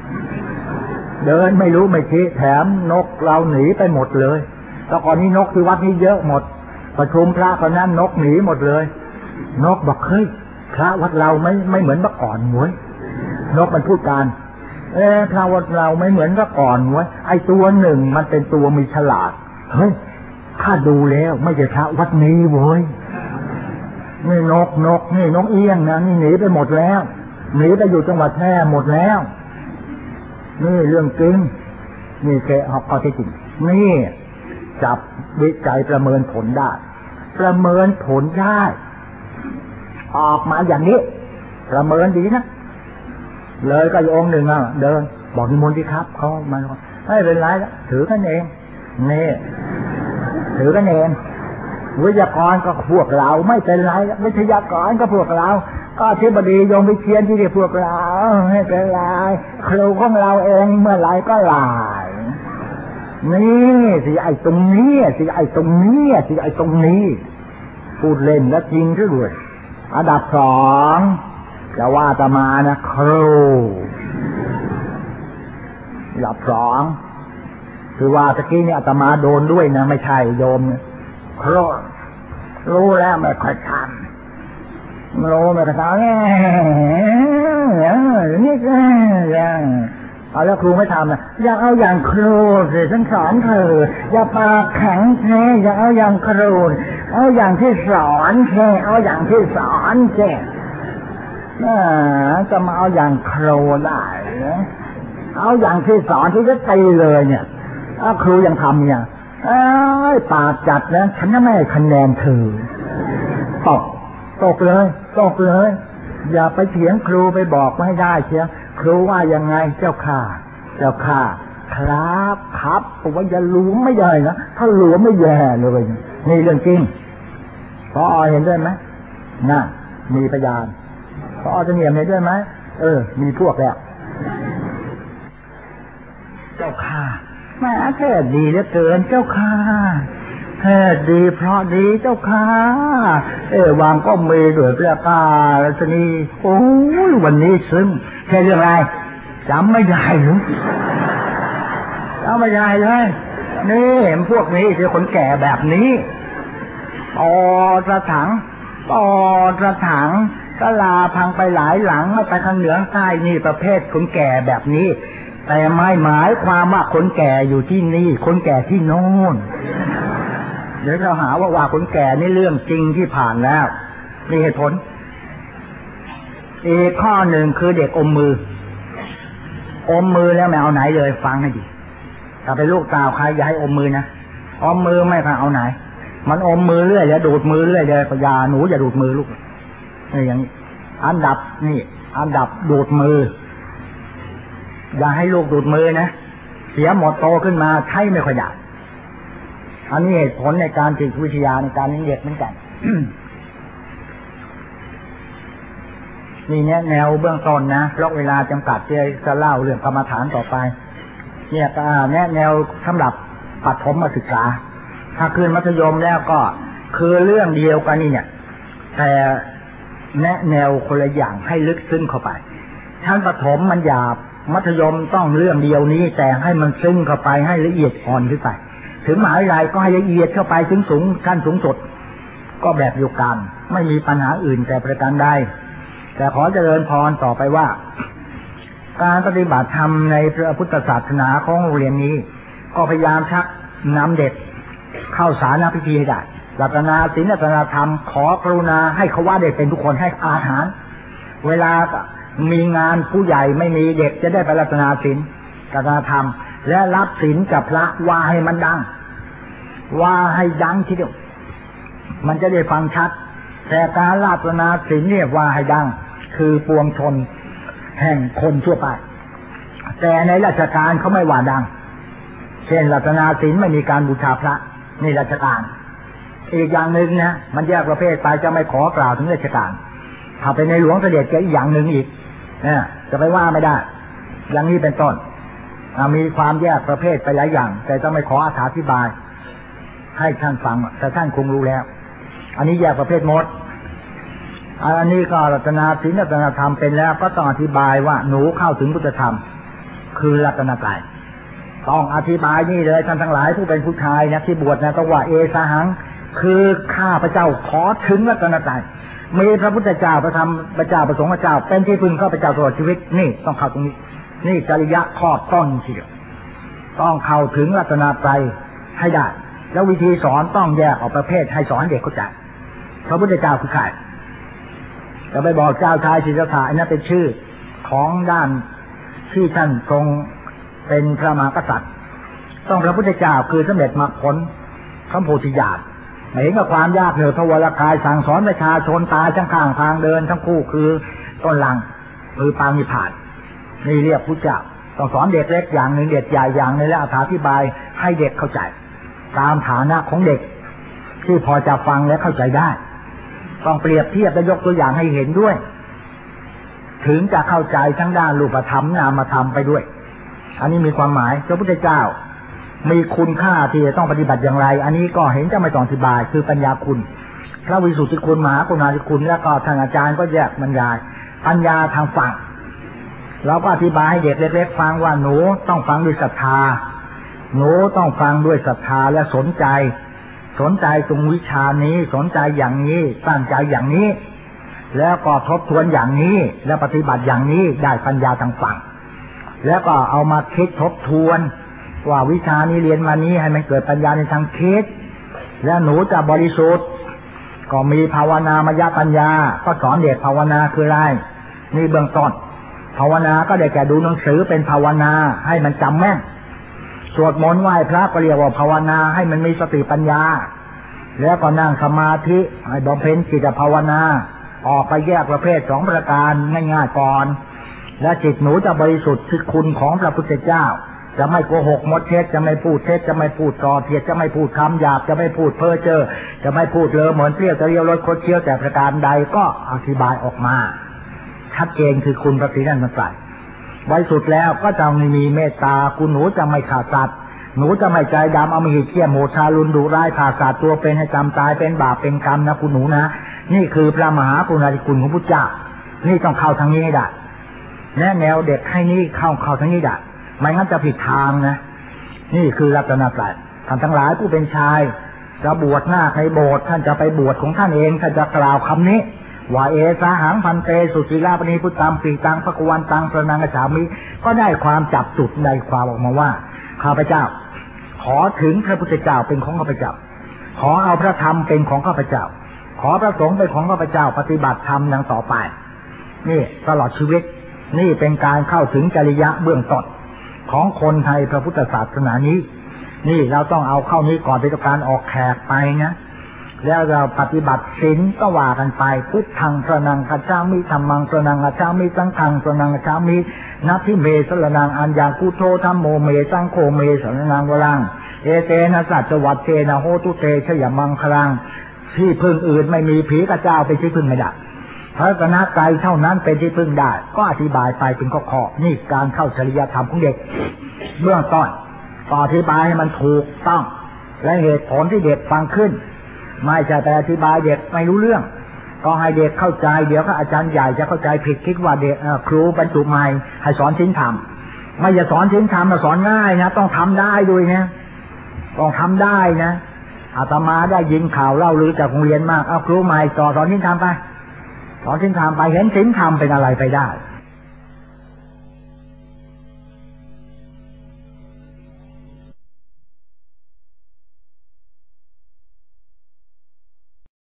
แถมนกเราหนีไปหมดเลยแต่ก่อนนี้นกที่วัดนี้เยอะหมดประชุมพระตอนนั้นนกหนีหมดเลยนกบอกเฮ้ยพระวัดเราไม่เหมือนเมื่อก่อนหวยนกมันพูดกันพระวัดเราไม่เหมือนเมื่อก่อนหวยไอตัวหนึ่งมันเป็นตัวมีฉลาดเฮ้ยถ้าดูแล้วไม่ใช่พระวัดนี้เว้ยนี่นกนี่นกเอี้ยงนะนี่หนีไปหมดแล้วหนีไปอยู่จังหวัดแพร่หมดแล้วนี่เรื่องจริงนี่แกเอาข้อเท็จจริงนี่จับวิจัยประเมินผลได้ออกมาอย่างนี้ประเมินดีนะเลยก็องค์หนึ่งเดินบอกนิมนต์ที่ครับเขามาไม่เป็นไรแล้วถือกันเองนี่ถือกันเองวิทยากรก็พวกเราไม่เป็นไรวิทยากรก็พวกเราก็อธิบดียงวิเชียรที่เรียกพวกเราไม่เป็นไรครูของเราเองเมื่อไรก็หลายนี่สิไอ้ตรงนี้พูดเล่นแล้วจริงด้วยอันดับ2จะว่าอาตมานะครูอันดับ2คือว่าตะกี้เนี่ยอาตมาโดนด้วยนะไม่ใช่โยมครูรู้แล้วไม่ค่อยทำรู้ไม่ค่อยทำนี่เอาแล้วครูไม่ทำนะอย่าเอาอย่างครูสิฉันสอนเธออย่าปากแข็งแค่อย่าเอาอย่างครูเอาอย่างที่สอนแค่จะมาเอาอย่างครูได้เอาอย่างที่สอนที่จะตีเลยเนี่ยถ้าครูยังทำเนี่ยปากจัดนะฉันจะไม่ให้คะแนนเธอตกเลยอย่าไปเถียงครูไปบอกไม่ได้เชียวครูว่ายังไงเจ้าค่ะครับผมว่าอย่าหลวมไม่ใหญ่นะถ้าหลวมไม่แย่เลยนี่เรื่องจริงพอเห็นด้วยไหมน่ะมีพยานพอจะเห็นด้วยไหมมีพวกแล้วเจ้าค่ะแม่เทศดีเหลือเกินเจ้าค่ะเทศดีเพราะดีเจ้าค่ะวางก็มีด้วยพระกาลักษณีโอ้ยวันนี้ซึ้งแค่เรื่องอะไรจำไม่ได้หรือจำไม่ได้เลยนี่พวกนี้คือคนแก่แบบนี้กระถังก็ลาพังไปหลายหลังไม่ไปทางเหนือใต้นี่ประเภทคนแก่แบบนี้แต่ไม่หมายความว่าคนแก่อยู่ที่นี่คนแก่ที่โน่นเดี๋ยวเราหาว่าคนแก่นี่เรื่องจริงที่ผ่านแล้วมีเหตุผลอีกข้อหนึ่งคือเด็กอมมือแล้วไม่เอาไหนเลยฟังให้ดีถ้าเป็นลูกสาวใครอย่าให้อมมือนะอมมือไม่ค่ะเอาไหนมันอมมือเรื่อยอย่าดูดมือเรื่อยเลยอย่าหนูอย่าดูดมือลูกนี่อย่างนี้อันดับดูดมืออย่าให้ลูกดูดมือนะเสียหมดโตขึ้นมาใช้ไม่ค่อยได้อันนี้เหตุผลในการจิตวิทยาในการเลี้ยงเด็กเหมือนกัน นี่เนี่ยแนวเบื้องต้นนะเพราะเวลาจำกัดจะเล่าเรื่องกรรมฐานต่อไปเนี่ยแนวสำหรับปฐมศึกษาถ้าขึ้นมัธยมแล้วก็คือเรื่องเดียวกันนี่เนี่ยแต่แนวคนละอย่างให้ลึกซึ้งเข้าไปชั้นปฐมมันหยาบมัธยมต้องเรื่องเดียวนี้แต่ให้มันซึ้งเข้าไปให้ละเอียดอ่อนขึ้นไปถึงมหาวิทยาลัยก็ให้ละเอียดเข้าไปถึงสูงขั้นสูงสุดก็แบบอยู่กันไม่มีปัญหาอื่นแต่ประการใดแต่ขอเจริญพรต่อไปว่าการปฏิบัติธรรมในพระพุทธศาสนาของโรงเรียนนี้ก็พยายามชักนำเด็กเข้าสาธารณพิธีให้ได้รัตนาศีลรัตนาธรรมขอกรุณาให้เขาว่าเด็กเป็นทุกคนให้อาหารเวลามีงานผู้ใหญ่ไม่มีเด็กจะได้ไปรัตนาศีลรัตนาธรรมและรับศีลกับพระว่าให้มันดังว่าให้ดังทีเดียวมันจะได้ฟังชัดแต่การรัตนาศีลเนี่ยว่าให้ดังคือปวงชนแห่งคนทั่วไปแต่ในราชการเขาไม่ว่าดังเช่นรัตนาศีลไม่มีการบูชาพระนี่ราชการอีกอย่างหนึ่งนะมันแยกประเภทไปจะไม่ขอกล่าวถึงราชการถ้าเป็นในหลวงเสด็จก็อีกอย่างหนึ่งอีกจะไปว่าไม่ได้อย่างนี้เป็นต้นมีความแยกประเภทไปหลายอย่างแต่จะไม่ขออธิบายให้ท่านฟังแต่ท่านคงรู้แล้วอันนี้แยกประเภทหมดอันนี้ก็รัตนาศีลรัตนาธรรมเป็นแล้วก็ต้องอธิบายว่าหนูเข้าถึงพุทธธรรมคือรัตนตรัยต้องอธิบายนี่เลยท่านทั้งหลายผู้เป็นผู้ชายนะที่บวชนะต้องว่าเอสหังคือข้าพระเจ้าขอถึงรัตนตรัยมีพระพุทธเจ้าพระธรรมพระเจ้าพระสงฆ์พระเจ้าเป็นที่พึ่งข้าพระเจ้าตลอดชีวิตนี่ต้องเข้าตรงนี้นี่จริยะข้อต้นทีเดียวต้องเข้าถึงรัตนตรัยให้ได้แล้ววิธีสอนต้องแยกออกประเภทให้สอนเด็กเข้าใจพระพุทธเจ้าคือใครจะไปบอกเจ้าชายสิทธัตถะอันนั้นเป็นชื่อของด้านที่ท่านทรงเป็นพระมหากษัตริย์ต้องพระพุทธเจ้าคือสำเร็จมรรคผลพระโพธิญาณไม่เห็นกับความยากเหนือพระวรากายสั่งสอนประชาชนตายทั้งข้างทางเดินทั้งคู่คือต้นลังคือปางนิพพานนี่เรียกพุทธเจ้าต้องสอนเด็กเล็กอย่างหนึ่งเด็กใหญ่อย่างหนึ่งและอธิบายให้เด็กเข้าใจตามฐานะของเด็กที่พอจะฟังและเข้าใจได้ต้องเปรียบเทียบและยกตัวอย่างให้เห็นด้วยถึงจะเข้าใจทั้งด้านรูปธรรมนามธรรมไปด้วยอันนี้มีความหมายพระพุทธเจ้ามีคุณค่าที่จะต้องปฏิบัติอย่างไรอันนี้ก็เห็นจะไม่ต้องอธิบายคือปัญญาคุณพระวิสุทธิคุณมหากรุณาธิคุณแล้วก็ทางอาจารย์ก็แยกบรรยายปัญญาทางฟังเราก็อธิบายให้เด็กเล็กๆฟังว่าหนูต้องฟังด้วยศรัทธาหนูต้องฟังด้วยศรัทธาและสนใจตรงวิชานี้สนใจอย่างนี้ตั้งใจอย่างนี้แล้วก็ทบทวนอย่างนี้แล้วปฏิบัติอย่างนี้ได้ปัญญาทางฟังแล้วก็เอามาคิดทบทวนว่าวิชานี้เรียนมานี้ให้มันเกิดปัญญาในทางคิดแล้วหนูจะบริสุทธิ์ก็มีภาวนามยปัญญาก็สอนเด็กภาวนาคืออะไรนี่เบื้องต้นภาวนาก็ได้แก่ดูหนังสือเป็นภาวนาให้มันจำแม่นสวดมนต์ไหว้พระก็เรียกว่าภาวนาให้มันมีสติปัญญาแล้วก็นั่งสมาธิให้บำเพ็ญจิตภาวนาออกไปแยกประเภท2ประการง่ายๆก่อนและจิตหนูจะบริสุทธิ์คือคุณของพระพุทธเจ้าจะไม่โกหกมดเท็จจะไม่พูดเท็จจะไม่พูดส่อเสียดจะไม่พูดคำหยาบจะไม่พูดเพ้อเจ้อจะไม่พูดเลอเหมือนเปรี้ยวจะเรียวรสคดเคี้ยวแต่ประการใดก็อธิบายออกมาชัดเจนคือคุณพระศรีรัตนตรัยไว้สุดแล้วก็จะมีเมตตาคุณหนูจะไม่ฆ่าสัตว์หนูจะไม่ใจดำเอามาหิดเขี้ยมโหดทารุณดุร้ายฆ่าสัตว์ตัวเป็นให้จำตายเป็นบาปเป็นกรรมนะคุณหนูนะนี่คือพระมหากรุณาธิคุณของพุทธเจ้านี่ต้องเข้าทางนี้ให้ได้แนวเด็กให้นี่เข้าทางนี้ได้ไม่งั้นจะผิดทางนะนี่คือรัตนตรัยท่านทั้งหลายผู้เป็นชายจะบวชหน้าในโบสถ์ท่านจะไปบวชของท่านเองท่านจะกล่าวคำนี้ว่าเอสาหังพันเตสุสีลาปณีพุทธังปีตังภควรตังพระนังกฉามิก็ได้ความจับจุดในความออกมาว่าข้าพเจ้าขอถึงพระพุทธเจ้าเป็นของข้าพเจ้าขอเอาพระธรรมเป็นของข้าพเจ้าขอพระสงฆ์เป็นของข้าพเจ้าปฏิบัติธรรมดังต่อไปนี่ตลอดชีวิตนี่เป็นการเข้าถึงจริยะเบื้องต้นของคนไทยพระพุทธศาสนานี้นี่เราต้องเอาเข้านี้ก่อนเป็นการออกแขกไปนะแล้วเราปฏิบัติศีลก็ว่ากันไปพุทธังสรณังคัจฉามิธัมมังสรณังคัจฉามิสังฆังสรณังคัจฉามินัตถิเมสรณังอัญญากุโธธัมโมเมสังโฆเมสรณังวรังเอเตนะสัจวัตเตนะโหตุเตชยมังคลังที่พึ่งอื่นไม่มีผีกระเจ้าเป็นที่พึ่งไม่ได้พระรัตนตรัยเท่านั้นเป็นที่พึ่งได้ก็อธิบายไปเป็นข้อๆนี่การเข้าจริยธรรมของเด็กเบื้องต้นอธิบายให้มันถูกต้องและเหตุผลที่เด็กฟังขึ้นไม่ใช่แต่อธิบายเด็กไม่รู้เรื่องก็ให้เด็กเข้าใจเดี๋ยวก็อาจารย์ใหญ่จะเข้าใจผิดคิดว่าเด็กครูบรรจุใหม่ให้สอนศีลธรรมไม่จะสอนศีลธรรมมาสอนง่ายนะต้องทำได้ด้วยนะต้องทำได้นะอาตมาได้ยินข่าวเล่าลือจากโรงเรียนมากเอาครูใหม่สอนศีลธรรมไปสอนศีลธรรมไปเห็นศีลธรรมเป็นอะไรไปได้